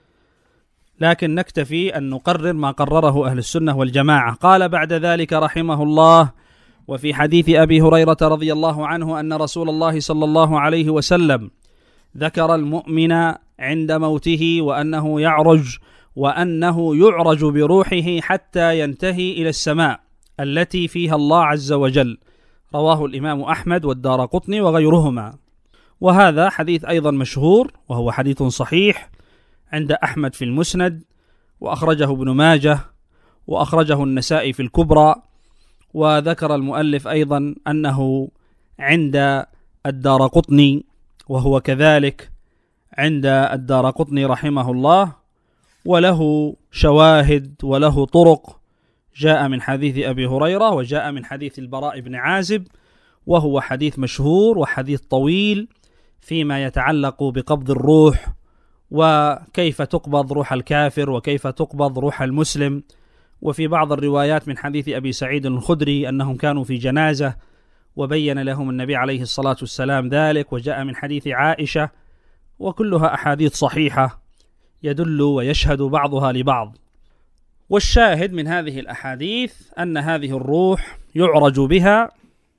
لكن نكتفي أن نقرر ما قرره أهل السنة والجماعة. قال بعد ذلك رحمه الله: وفي حديث أبي هريرة رضي الله عنه أن رسول الله صلى الله عليه وسلم ذكر المؤمن عند موته وأنه يعرج وأنه يعرج بروحه حتى ينتهي إلى السماء التي فيها الله عز وجل. رواه الإمام أحمد والدارقطني وغيرهما. وهذا حديث أيضا مشهور، وهو حديث صحيح عند أحمد في المسند، وأخرجه ابن ماجه، وأخرجه النسائي في الكبرى. وذكر المؤلف أيضا أنه عند الدارقطني، وهو كذلك عند الدارقطني رحمه الله، وله شواهد وله طرق، جاء من حديث أبي هريرة وجاء من حديث البراء بن عازب، وهو حديث مشهور وحديث طويل فيما يتعلق بقبض الروح، وكيف تقبض روح الكافر وكيف تقبض روح المسلم. وفي بعض الروايات من حديث أبي سعيد الخدري أنهم كانوا في جنازة وبين لهم النبي عليه الصلاة والسلام ذلك، وجاء من حديث عائشة، وكلها أحاديث صحيحة يدل ويشهد بعضها لبعض. والشاهد من هذه الأحاديث أن هذه الروح يعرج بها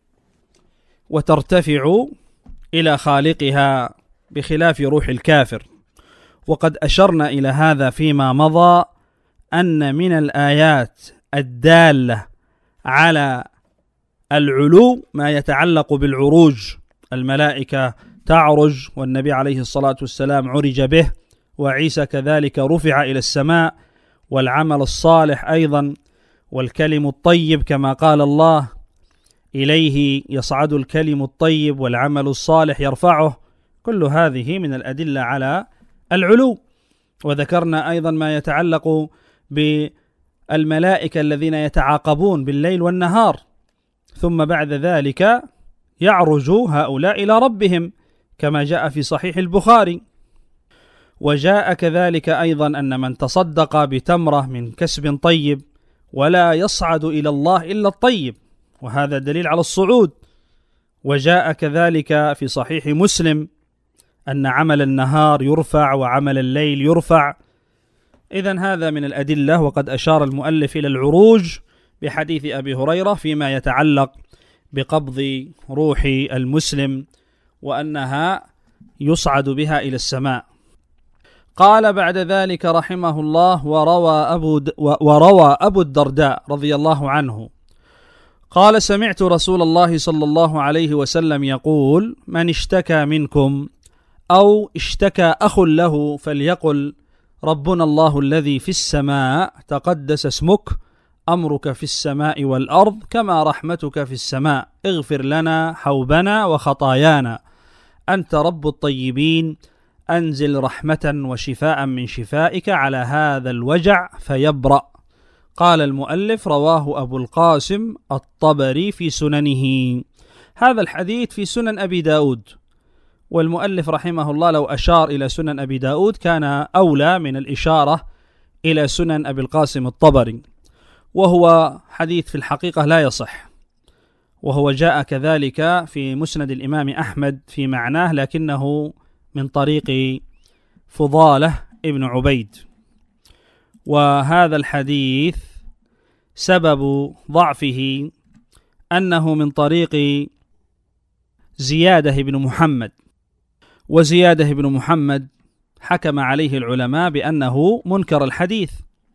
وترتفع إلى خالقها بخلاف روح الكافر. وقد أشرنا إلى هذا فيما مضى، أن من الآيات الدالة على العلو ما يتعلق بالعروج، الملائكة تعرج، والنبي عليه الصلاة والسلام عرج به، وعيسى كذلك رفع إلى السماء، والعمل الصالح أيضا والكلم الطيب كما قال الله: إليه يصعد الكلم الطيب والعمل الصالح يرفعه. كل هذه من الأدلة على العلو. وذكرنا أيضا ما يتعلق بالملائكة الذين يتعاقبون بالليل والنهار، ثم بعد ذلك يعرج هؤلاء إلى ربهم كما جاء في صحيح البخاري. وجاء كذلك أيضا أن من تصدق بتمرة من كسب طيب ولا يصعد إلى الله إلا الطيب، وهذا دليل على الصعود. وجاء كذلك في صحيح مسلم أن عمل النهار يرفع وعمل الليل يرفع. إذن هذا من الأدلة. وقد أشار المؤلف إلى العروج بحديث أبي هريرة فيما يتعلق بقبض روح المسلم وأنها يصعد بها إلى السماء. قال بعد ذلك رحمه الله: وروى أبو, د... وروى أبو الدرداء رضي الله عنه قال: سمعت رسول الله صلى الله عليه وسلم يقول: من اشتكى منكم أو اشتكى أخ له فليقل: ربنا الله الذي في السماء تقدس اسمك، أمرك في السماء والأرض كما رحمتك في السماء، اغفر لنا حوبنا وخطايانا، أنت رب الطيبين، أنزل رحمة وشفاء من شفائك على هذا الوجع فيبرأ. قال المؤلف: رواه أبو القاسم الطبري في سننه. هذا الحديث في سنن أبي داود، والمؤلف رحمه الله لو أشار إلى سنن أبي داود كان أولى من الإشارة إلى سنن أبي القاسم الطبري، وهو حديث في الحقيقة لا يصح، وهو جاء كذلك في مسند الإمام أحمد في معناه لكنه من طريق فضالة ابن عبيد. وهذا الحديث سبب ضعفه أنه من طريق زيادة بن محمد، وزيادة بن محمد حكم عليه العلماء بأنه منكر الحديث.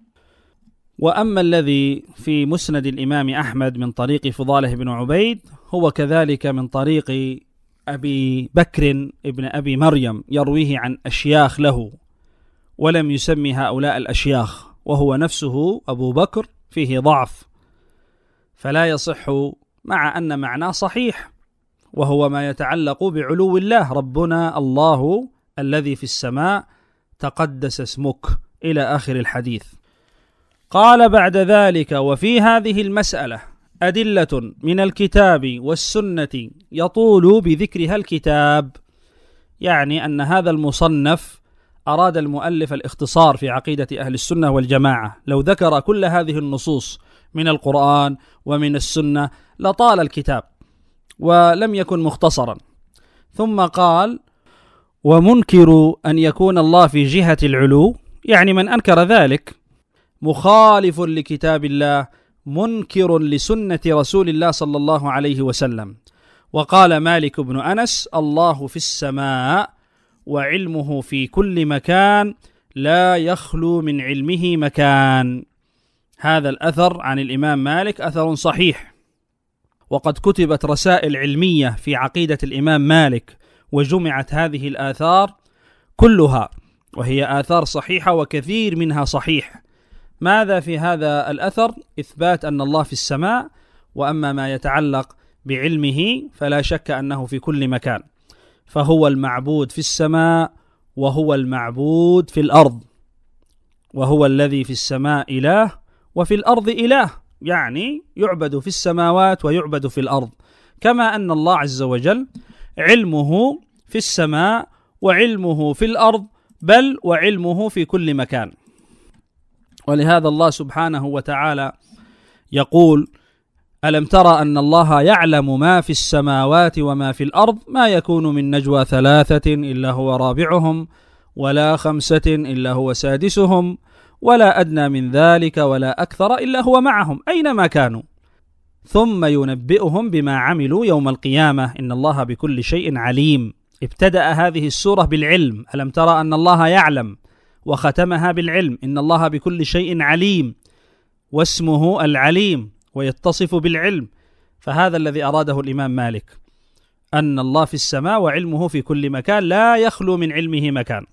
وأما الذي في مسند الإمام أحمد من طريق فضالة بن عبيد هو كذلك من طريق أبي بكر ابن أبي مريم يرويه عن أشياخ له، ولم يسمي هؤلاء الأشياخ، وهو نفسه أبو بكر فيه ضعف، فلا يصح، مع أن معناه صحيح، وهو ما يتعلق بعلو الله: ربنا الله الذي في السماء تقدس اسمك، إلى آخر الحديث. قال بعد ذلك: وفي هذه المسألة أدلة من الكتاب والسنة يطول بذكرها الكتاب، يعني أن هذا المصنف أراد المؤلف الاختصار في عقيدة أهل السنة والجماعة. لو ذكر كل هذه النصوص من القرآن ومن السنة لطال الكتاب ولم يكن مختصرا. ثم قال: ومنكر أن يكون الله في جهة العلو، يعني من أنكر ذلك مخالف لكتاب الله، منكر لسنة رسول الله صلى الله عليه وسلم. وقال مالك بن أنس: الله في السماء وعلمه في كل مكان، لا يخلو من علمه مكان. هذا الأثر عن الإمام مالك أثر صحيح، وقد كتبت رسائل علمية في عقيدة الإمام مالك وجمعت هذه الآثار كلها، وهي آثار صحيحة وكثير منها صحيح. ماذا في هذا الأثر؟ إثبات أن الله في السماء، وأما ما يتعلق بعلمه فلا شك أنه في كل مكان، فهو المعبود في السماء وهو المعبود في الأرض، وهو الذي في السماء إله وفي الأرض إله، يعني يعبد في السماوات ويعبد في الأرض، كما أن الله عز وجل علمه في السماء وعلمه في الأرض، بل وعلمه في كل مكان. ولهذا الله سبحانه وتعالى يقول: ألم ترى أن الله يعلم ما في السماوات وما في الأرض، ما يكون من نجوى ثلاثة إلا هو رابعهم، ولا خمسة إلا هو سادسهم، ولا أدنى من ذلك ولا أكثر إلا هو معهم أينما كانوا، ثم ينبئهم بما عملوا يوم القيامة، إن الله بكل شيء عليم. ابتدأ هذه السورة بالعلم، ألم ترى أن الله يعلم، وختمها بالعلم، إن الله بكل شيء عليم، واسمه العليم ويتصف بالعلم. فهذا الذي أراده الإمام مالك، أن الله في السماء وعلمه في كل مكان، لا يخلو من علمه مكان،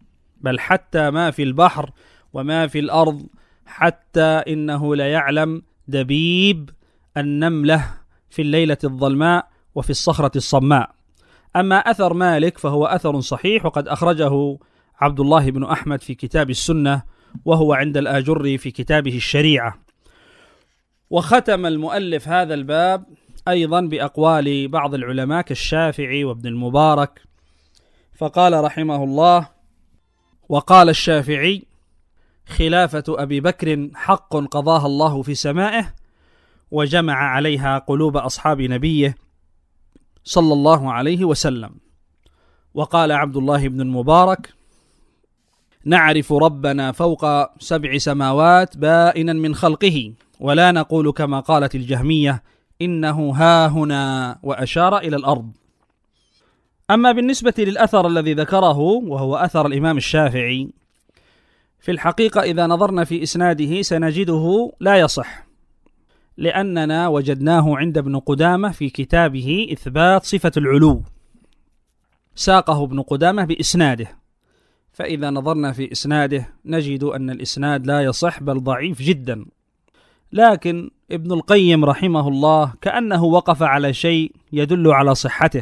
بل حتى ما في البحر وما في الأرض، حتى إنه لا يعلم دبيب النملة في الليلة الظلماء وفي الصخرة الصماء. أما أثر مالك فهو أثر صحيح، وقد أخرجه عبد الله بن أحمد في كتاب السنة، وهو عند الآجري في كتابه الشريعة. وختم المؤلف هذا الباب أيضا بأقوال بعض العلماء كالشافعي وابن المبارك، فقال رحمه الله: وقال الشافعي: خلافة أبي بكر حق قضاها الله في سمائه، وجمع عليها قلوب أصحاب نبيه صلى الله عليه وسلم. وقال عبد الله بن المبارك: نعرف ربنا فوق سبع سماوات بائنا من خلقه، ولا نقول كما قالت الجهمية إنه ها هنا، وأشار إلى الأرض. أما بالنسبة للأثر الذي ذكره وهو أثر الإمام الشافعي، في الحقيقة إذا نظرنا في إسناده سنجده لا يصح، لأننا وجدناه عند ابن قدامة في كتابه إثبات صفة العلو، ساقه ابن قدامة بإسناده، فإذا نظرنا في إسناده نجد أن الإسناد لا يصح بل ضعيف جدا. لكن ابن القيم رحمه الله كأنه وقف على شيء يدل على صحته.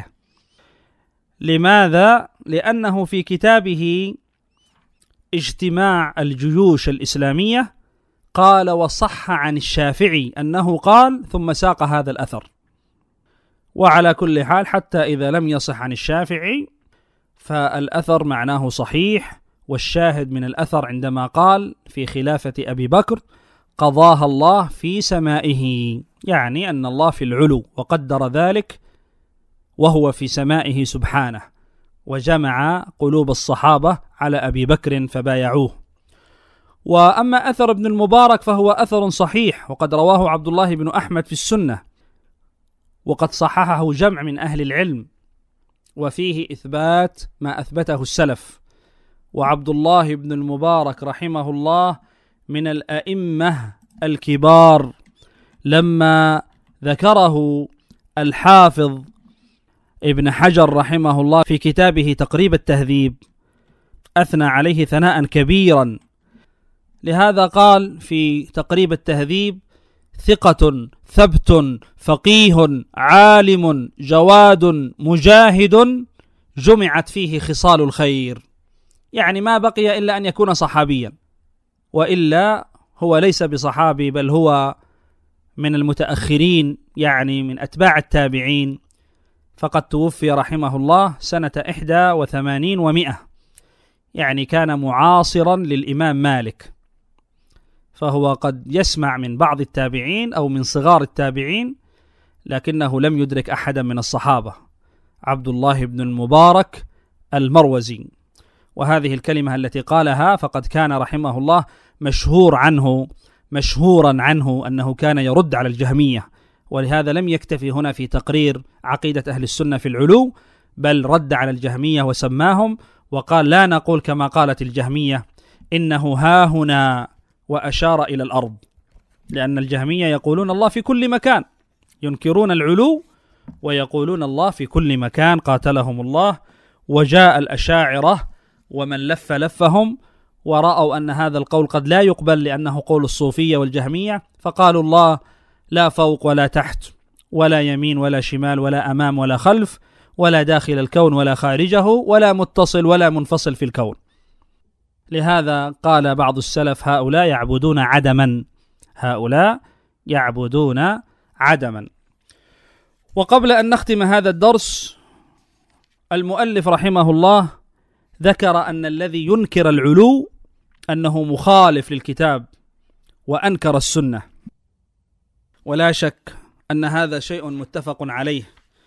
لماذا؟ لأنه في كتابه اجتماع الجيوش الإسلامية قال: وصح عن الشافعي أنه قال، ثم ساق هذا الأثر. وعلى كل حال حتى إذا لم يصح عن الشافعي فالأثر معناه صحيح. والشاهد من الأثر عندما قال في خلافة أبي بكر قضاها الله في سمائه، يعني أن الله في العلو وقدر ذلك وهو في سمائه سبحانه، وجمع قلوب الصحابة على أبي بكر فبايعوه. وأما أثر ابن المبارك فهو أثر صحيح، وقد رواه عبد الله بن أحمد في السنة، وقد صححه جمع من أهل العلم، وفيه إثبات ما أثبته السلف. وعبد الله بن المبارك رحمه الله من الأئمة الكبار، لما ذكره الحافظ ابن حجر رحمه الله في كتابه تقريب التهذيب أثنى عليه ثناء كبيرا. لهذا قال في تقريب التهذيب: ثقة ثبت فقيه عالم جواد مجاهد جمعت فيه خصال الخير، يعني ما بقي إلا أن يكون صحابيا، وإلا هو ليس بصحابي بل هو من المتأخرين، يعني من أتباع التابعين، فقد توفي رحمه الله سنة إحدى وثمانين ومئة، يعني كان معاصرا للإمام مالك، فهو قد يسمع من بعض التابعين أو من صغار التابعين، لكنه لم يدرك أحدا من الصحابة. عبد الله بن المبارك المروزي. وهذه الكلمة التي قالها فقد كان رحمه الله مشهور عنه مشهورا عنه أنه كان يرد على الجهمية، ولهذا لم يكتفي هنا في تقرير عقيدة أهل السنة في العلو، بل رد على الجهمية وسماهم وقال: لا نقول كما قالت الجهمية إنه ها هنا، وأشار إلى الأرض، لأن الجهمية يقولون الله في كل مكان، ينكرون العلو ويقولون الله في كل مكان قاتلهم الله. وجاء الأشاعرة ومن لف لفهم ورأوا أن هذا القول قد لا يقبل لأنه قول الصوفية والجهمية، فقالوا الله لا فوق ولا تحت ولا يمين ولا شمال ولا أمام ولا خلف ولا داخل الكون ولا خارجه ولا متصل ولا منفصل في الكون. لهذا قال بعض السلف: هؤلاء يعبدون عدما، هؤلاء يعبدون عدما. وقبل أن نختم هذا الدرس، المؤلف رحمه الله ذكر أن الذي ينكر العلو أنه مخالف للكتاب وأنكر السنة، ولا شك أن هذا شيء متفق عليه،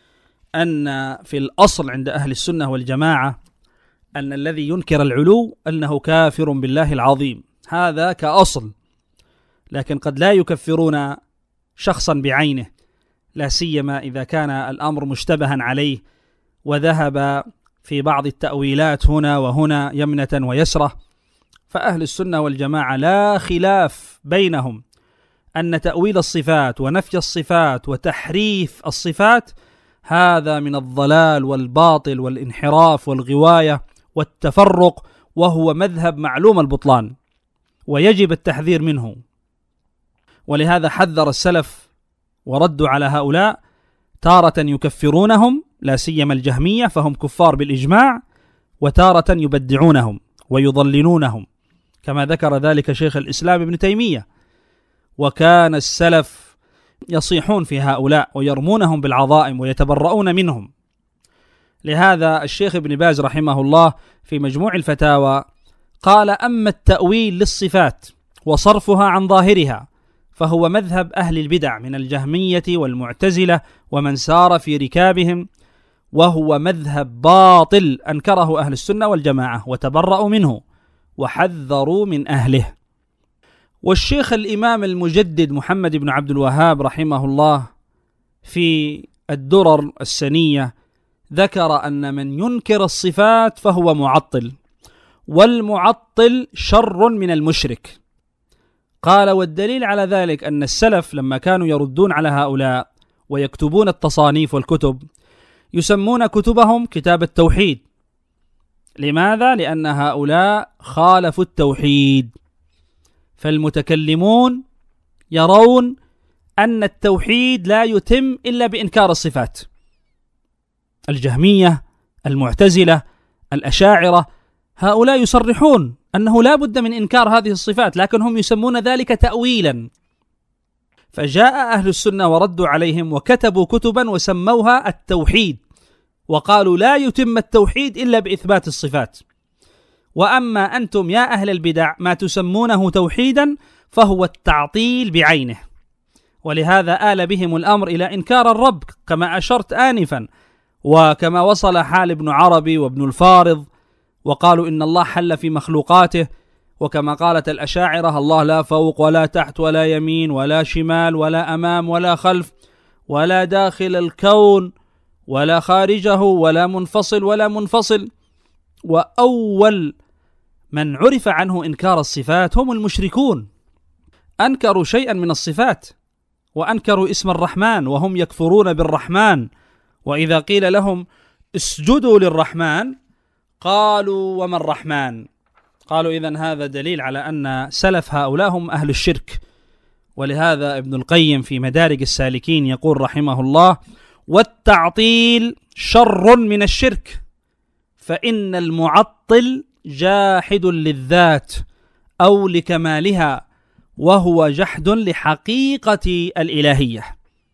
أن في الأصل عند أهل السنة والجماعة أن الذي ينكر العلو أنه كافر بالله العظيم، هذا كأصل. لكن قد لا يكفرون شخصا بعينه، لا سيما إذا كان الأمر مشتبها عليه وذهب في بعض التأويلات هنا وهنا يمنة ويسرة. فأهل السنة والجماعة لا خلاف بينهم أن تأويل الصفات ونفي الصفات وتحريف الصفات هذا من الضلال والباطل والانحراف والغواية والتفرق، وهو مذهب معلوم البطلان ويجب التحذير منه. ولهذا حذر السلف وردوا على هؤلاء، تارة يكفرونهم لا سيما الجهمية فهم كفار بالإجماع، وتارة يبدعونهم ويضللونهم كما ذكر ذلك شيخ الإسلام ابن تيمية. وكان السلف يصيحون في هؤلاء ويرمونهم بالعظائم ويتبرؤون منهم. لهذا الشيخ ابن باز رحمه الله في مجموع الفتاوى قال: أما التأويل للصفات وصرفها عن ظاهرها فهو مذهب أهل البدع من الجهمية والمعتزلة ومن سار في ركابهم، وهو مذهب باطل أنكره أهل السنة والجماعة وتبرأوا منه وحذروا من أهله. والشيخ الإمام المجدد محمد بن عبد الوهاب رحمه الله في الدرر السنية ذكر أن من ينكر الصفات فهو معطل، والمعطل شر من المشرك. قال: والدليل على ذلك أن السلف لما كانوا يردون على هؤلاء ويكتبون التصانيف والكتب يسمون كتبهم كتاب التوحيد. لماذا؟ لأن هؤلاء خالفوا التوحيد. فالمتكلمون يرون أن التوحيد لا يتم إلا بإنكار الصفات. الجهمية، المعتزلة، الأشاعرة، هؤلاء يصرحون أنه لا بد من إنكار هذه الصفات، لكن هم يسمون ذلك تأويلا. فجاء أهل السنة وردوا عليهم وكتبوا كتبا وسموها التوحيد، وقالوا لا يتم التوحيد إلا بإثبات الصفات. وأما أنتم يا أهل البدع ما تسمونه توحيدا فهو التعطيل بعينه. ولهذا آل بهم الأمر إلى إنكار الرب كما أشرت آنفا، وكما وصل حال ابن عربي وابن الفارض، وقالوا إن الله حل في مخلوقاته، وكما قالت الأشاعرة: الله لا فوق ولا تحت ولا يمين ولا شمال ولا أمام ولا خلف ولا داخل الكون ولا خارجه ولا منفصل ولا منفصل. وأول من عرف عنه إنكار الصفات هم المشركون، أنكروا شيئا من الصفات وأنكروا اسم الرحمن وهم يكفرون بالرحمن، وإذا قيل لهم اسجدوا للرحمن قالوا: وما الرحمن؟ قالوا: إذن هذا دليل على أن سلف هؤلاء هم أهل الشرك. ولهذا ابن القيم في مدارج السالكين يقول رحمه الله: والتعطيل شر من الشرك، فإن المعطل جاحد للذات أو لكمالها، وهو جحد لحقيقة الإلهية.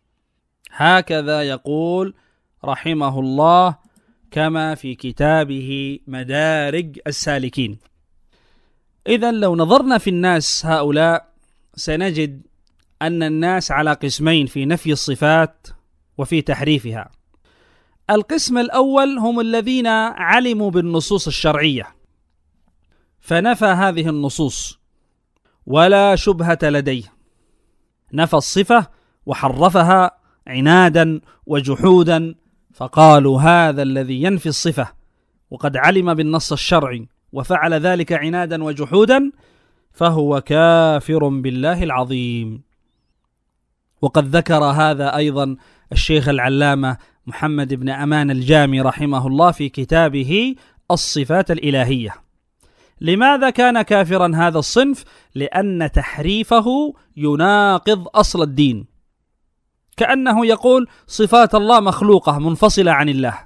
هكذا يقول رحمه الله كما في كتابه مدارج السالكين. إذن لو نظرنا في الناس هؤلاء سنجد أن الناس على قسمين في نفي الصفات وفي تحريفها. القسم الأول هم الذين علموا بالنصوص الشرعية فنفى هذه النصوص ولا شبهة لديه، نفى الصفة وحرفها عنادا وجحودا، فقالوا هذا الذي ينفي الصفة وقد علم بالنص الشرعي وفعل ذلك عنادا وجحودا فهو كافر بالله العظيم. وقد ذكر هذا أيضا الشيخ العلامة محمد بن أمان الجامي رحمه الله في كتابه الصفات الإلهية. لماذا كان كافرا هذا الصنف؟ لأن تحريفه يناقض أصل الدين، كأنه يقول صفات الله مخلوقة منفصلة عن الله.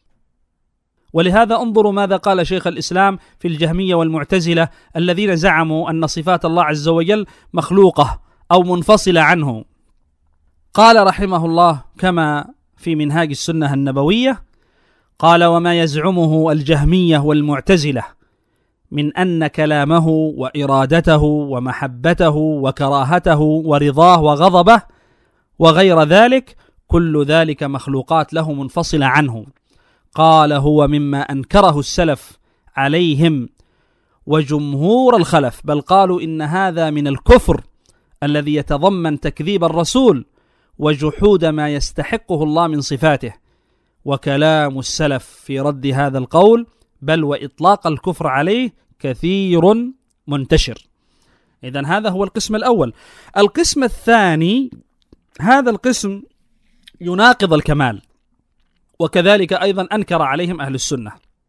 ولهذا انظروا ماذا قال شيخ الإسلام في الجهمية والمعتزلة الذين زعموا أن صفات الله عز وجل مخلوقة أو منفصلة عنه. قال رحمه الله كما في منهاج السنة النبوية، قال: وما يزعمه الجهمية والمعتزلة من أن كلامه وإرادته ومحبته وكراهته ورضاه وغضبه وغير ذلك كل ذلك مخلوقات له منفصلة عنه. قال: هو مما أنكره السلف عليهم وجمهور الخلف، بل قالوا إن هذا من الكفر الذي يتضمن تكذيب الرسول وجحود ما يستحقه الله من صفاته. وكلام السلف في رد هذا القول بل وإطلاق الكفر عليه كثير منتشر. إذن هذا هو القسم الأول. القسم الثاني، هذا القسم يناقض الكمال، وكذلك أيضا أنكر عليهم أهل السنة.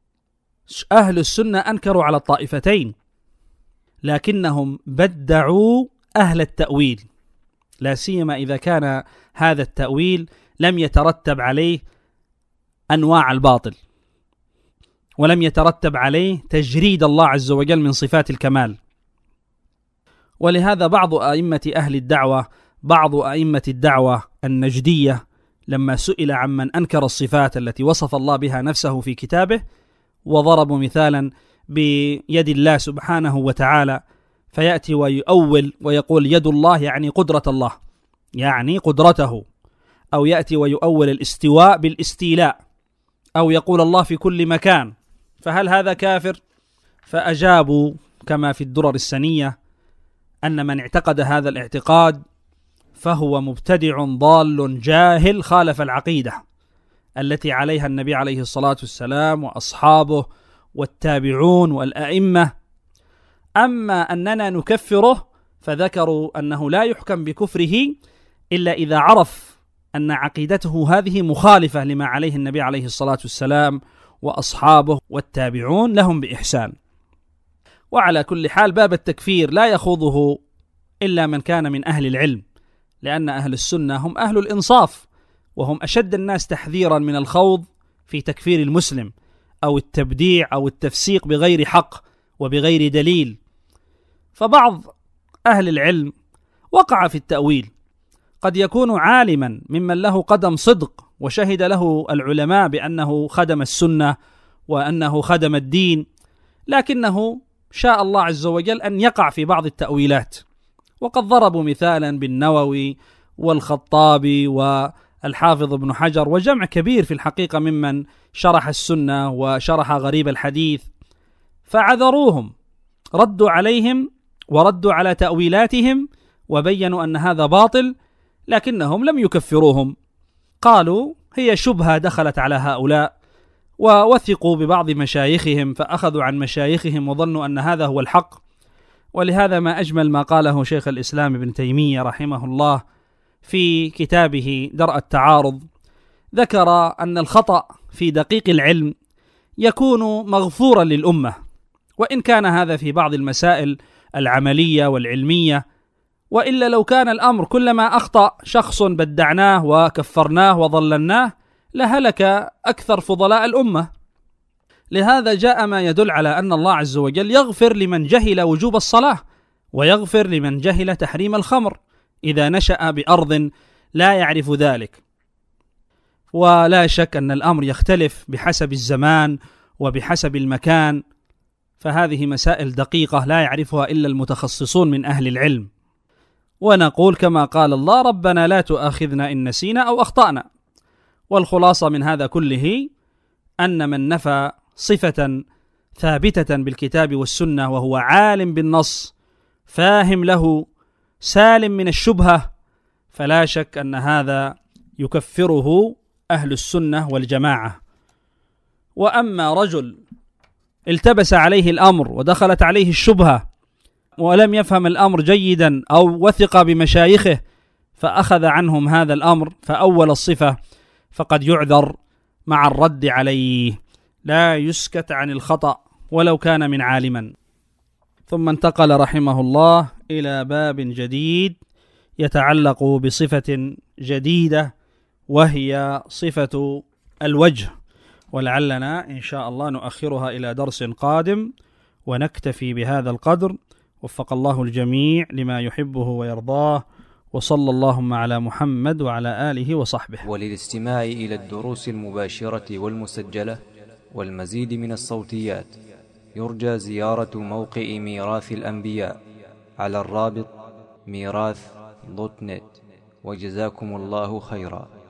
أهل السنة أنكروا على الطائفتين، لكنهم بدعوا أهل التأويل لا سيما إذا كان هذا التأويل لم يترتب عليه أنواع الباطل، ولم يترتب عليه تجريد الله عز وجل من صفات الكمال. ولهذا بعض أئمة أهل الدعوة بعض أئمة الدعوة النجدية لما سئل عمن أنكر الصفات التي وصف الله بها نفسه في كتابه، وضربوا مثالا بيد الله سبحانه وتعالى، فيأتي ويؤول ويقول يد الله يعني قدرة الله، يعني قدرته، أو يأتي ويؤول الاستواء بالاستيلاء، أو يقول الله في كل مكان، فهل هذا كافر؟ فأجابوا كما في الدرر السنية أن من اعتقد هذا الاعتقاد فهو مبتدع ضال جاهل خالف العقيدة التي عليها النبي عليه الصلاة والسلام وأصحابه والتابعون والأئمة. أما أننا نكفره فذكروا أنه لا يحكم بكفره إلا إذا عرف أن عقيدته هذه مخالفة لما عليه النبي عليه الصلاة والسلام وأصحابه والتابعون لهم بإحسان. وعلى كل حال باب التكفير لا يخوضه إلا من كان من أهل العلم، لأن أهل السنة هم أهل الإنصاف، وهم أشد الناس تحذيرا من الخوض في تكفير المسلم أو التبديع أو التفسيق بغير حق وبغير دليل. فبعض أهل العلم وقع في التأويل، قد يكون عالما ممن له قدم صدق وشهد له العلماء بأنه خدم السنة وأنه خدم الدين، لكنه شاء الله عز وجل أن يقع في بعض التأويلات. وقد ضربوا مثالا بالنووي والخطابي والحافظ ابن حجر وجمع كبير في الحقيقة ممن شرح السنة وشرح غريب الحديث، فعذروهم، ردوا عليهم وردوا على تأويلاتهم وبينوا أن هذا باطل، لكنهم لم يكفروهم، قالوا هي شبهة دخلت على هؤلاء، ووثقوا ببعض مشايخهم فأخذوا عن مشايخهم وظنوا أن هذا هو الحق. ولهذا ما أجمل ما قاله شيخ الإسلام ابن تيمية رحمه الله في كتابه درء التعارض، ذكر أن الخطأ في دقيق العلم يكون مغفورا للأمة، وإن كان هذا في بعض المسائل العملية والعلمية، وإلا لو كان الأمر كلما أخطأ شخص بدعناه وكفرناه وضللناه لهلك أكثر فضلاء الأمة. لهذا جاء ما يدل على أن الله عز وجل يغفر لمن جهل وجوب الصلاة، ويغفر لمن جهل تحريم الخمر إذا نشأ بأرض لا يعرف ذلك. ولا شك أن الأمر يختلف بحسب الزمان وبحسب المكان، فهذه مسائل دقيقة لا يعرفها إلا المتخصصون من أهل العلم. ونقول كما قال الله ربنا لا تؤاخذنا إن نسينا أو أخطأنا. والخلاصة من هذا كله أن من نفى صفة ثابتة بالكتاب والسنة وهو عالم بالنص فاهم له سالم من الشبهة، فلا شك أن هذا يكفره أهل السنة والجماعة. وأما رجل التبس عليه الأمر ودخلت عليه الشبهة ولم يفهم الأمر جيدا أو وثق بمشايخه فأخذ عنهم هذا الأمر فأول الصفة، فقد يعذر مع الرد عليه، لا يسكت عن الخطأ ولو كان من عالما. ثم انتقل رحمه الله إلى باب جديد يتعلق بصفة جديدة وهي صفة الوجه، ولعلنا إن شاء الله نؤخرها إلى درس قادم ونكتفي بهذا القدر. وفق الله الجميع لما يحبه ويرضاه، وصلى اللهم على محمد وعلى آله وصحبه. وللاستماع إلى الدروس المباشرة والمسجلة والمزيد من الصوتيات يرجى زيارة موقع ميراث الأنبياء على الرابط ميراث دوت نت. وجزاكم الله خيرا.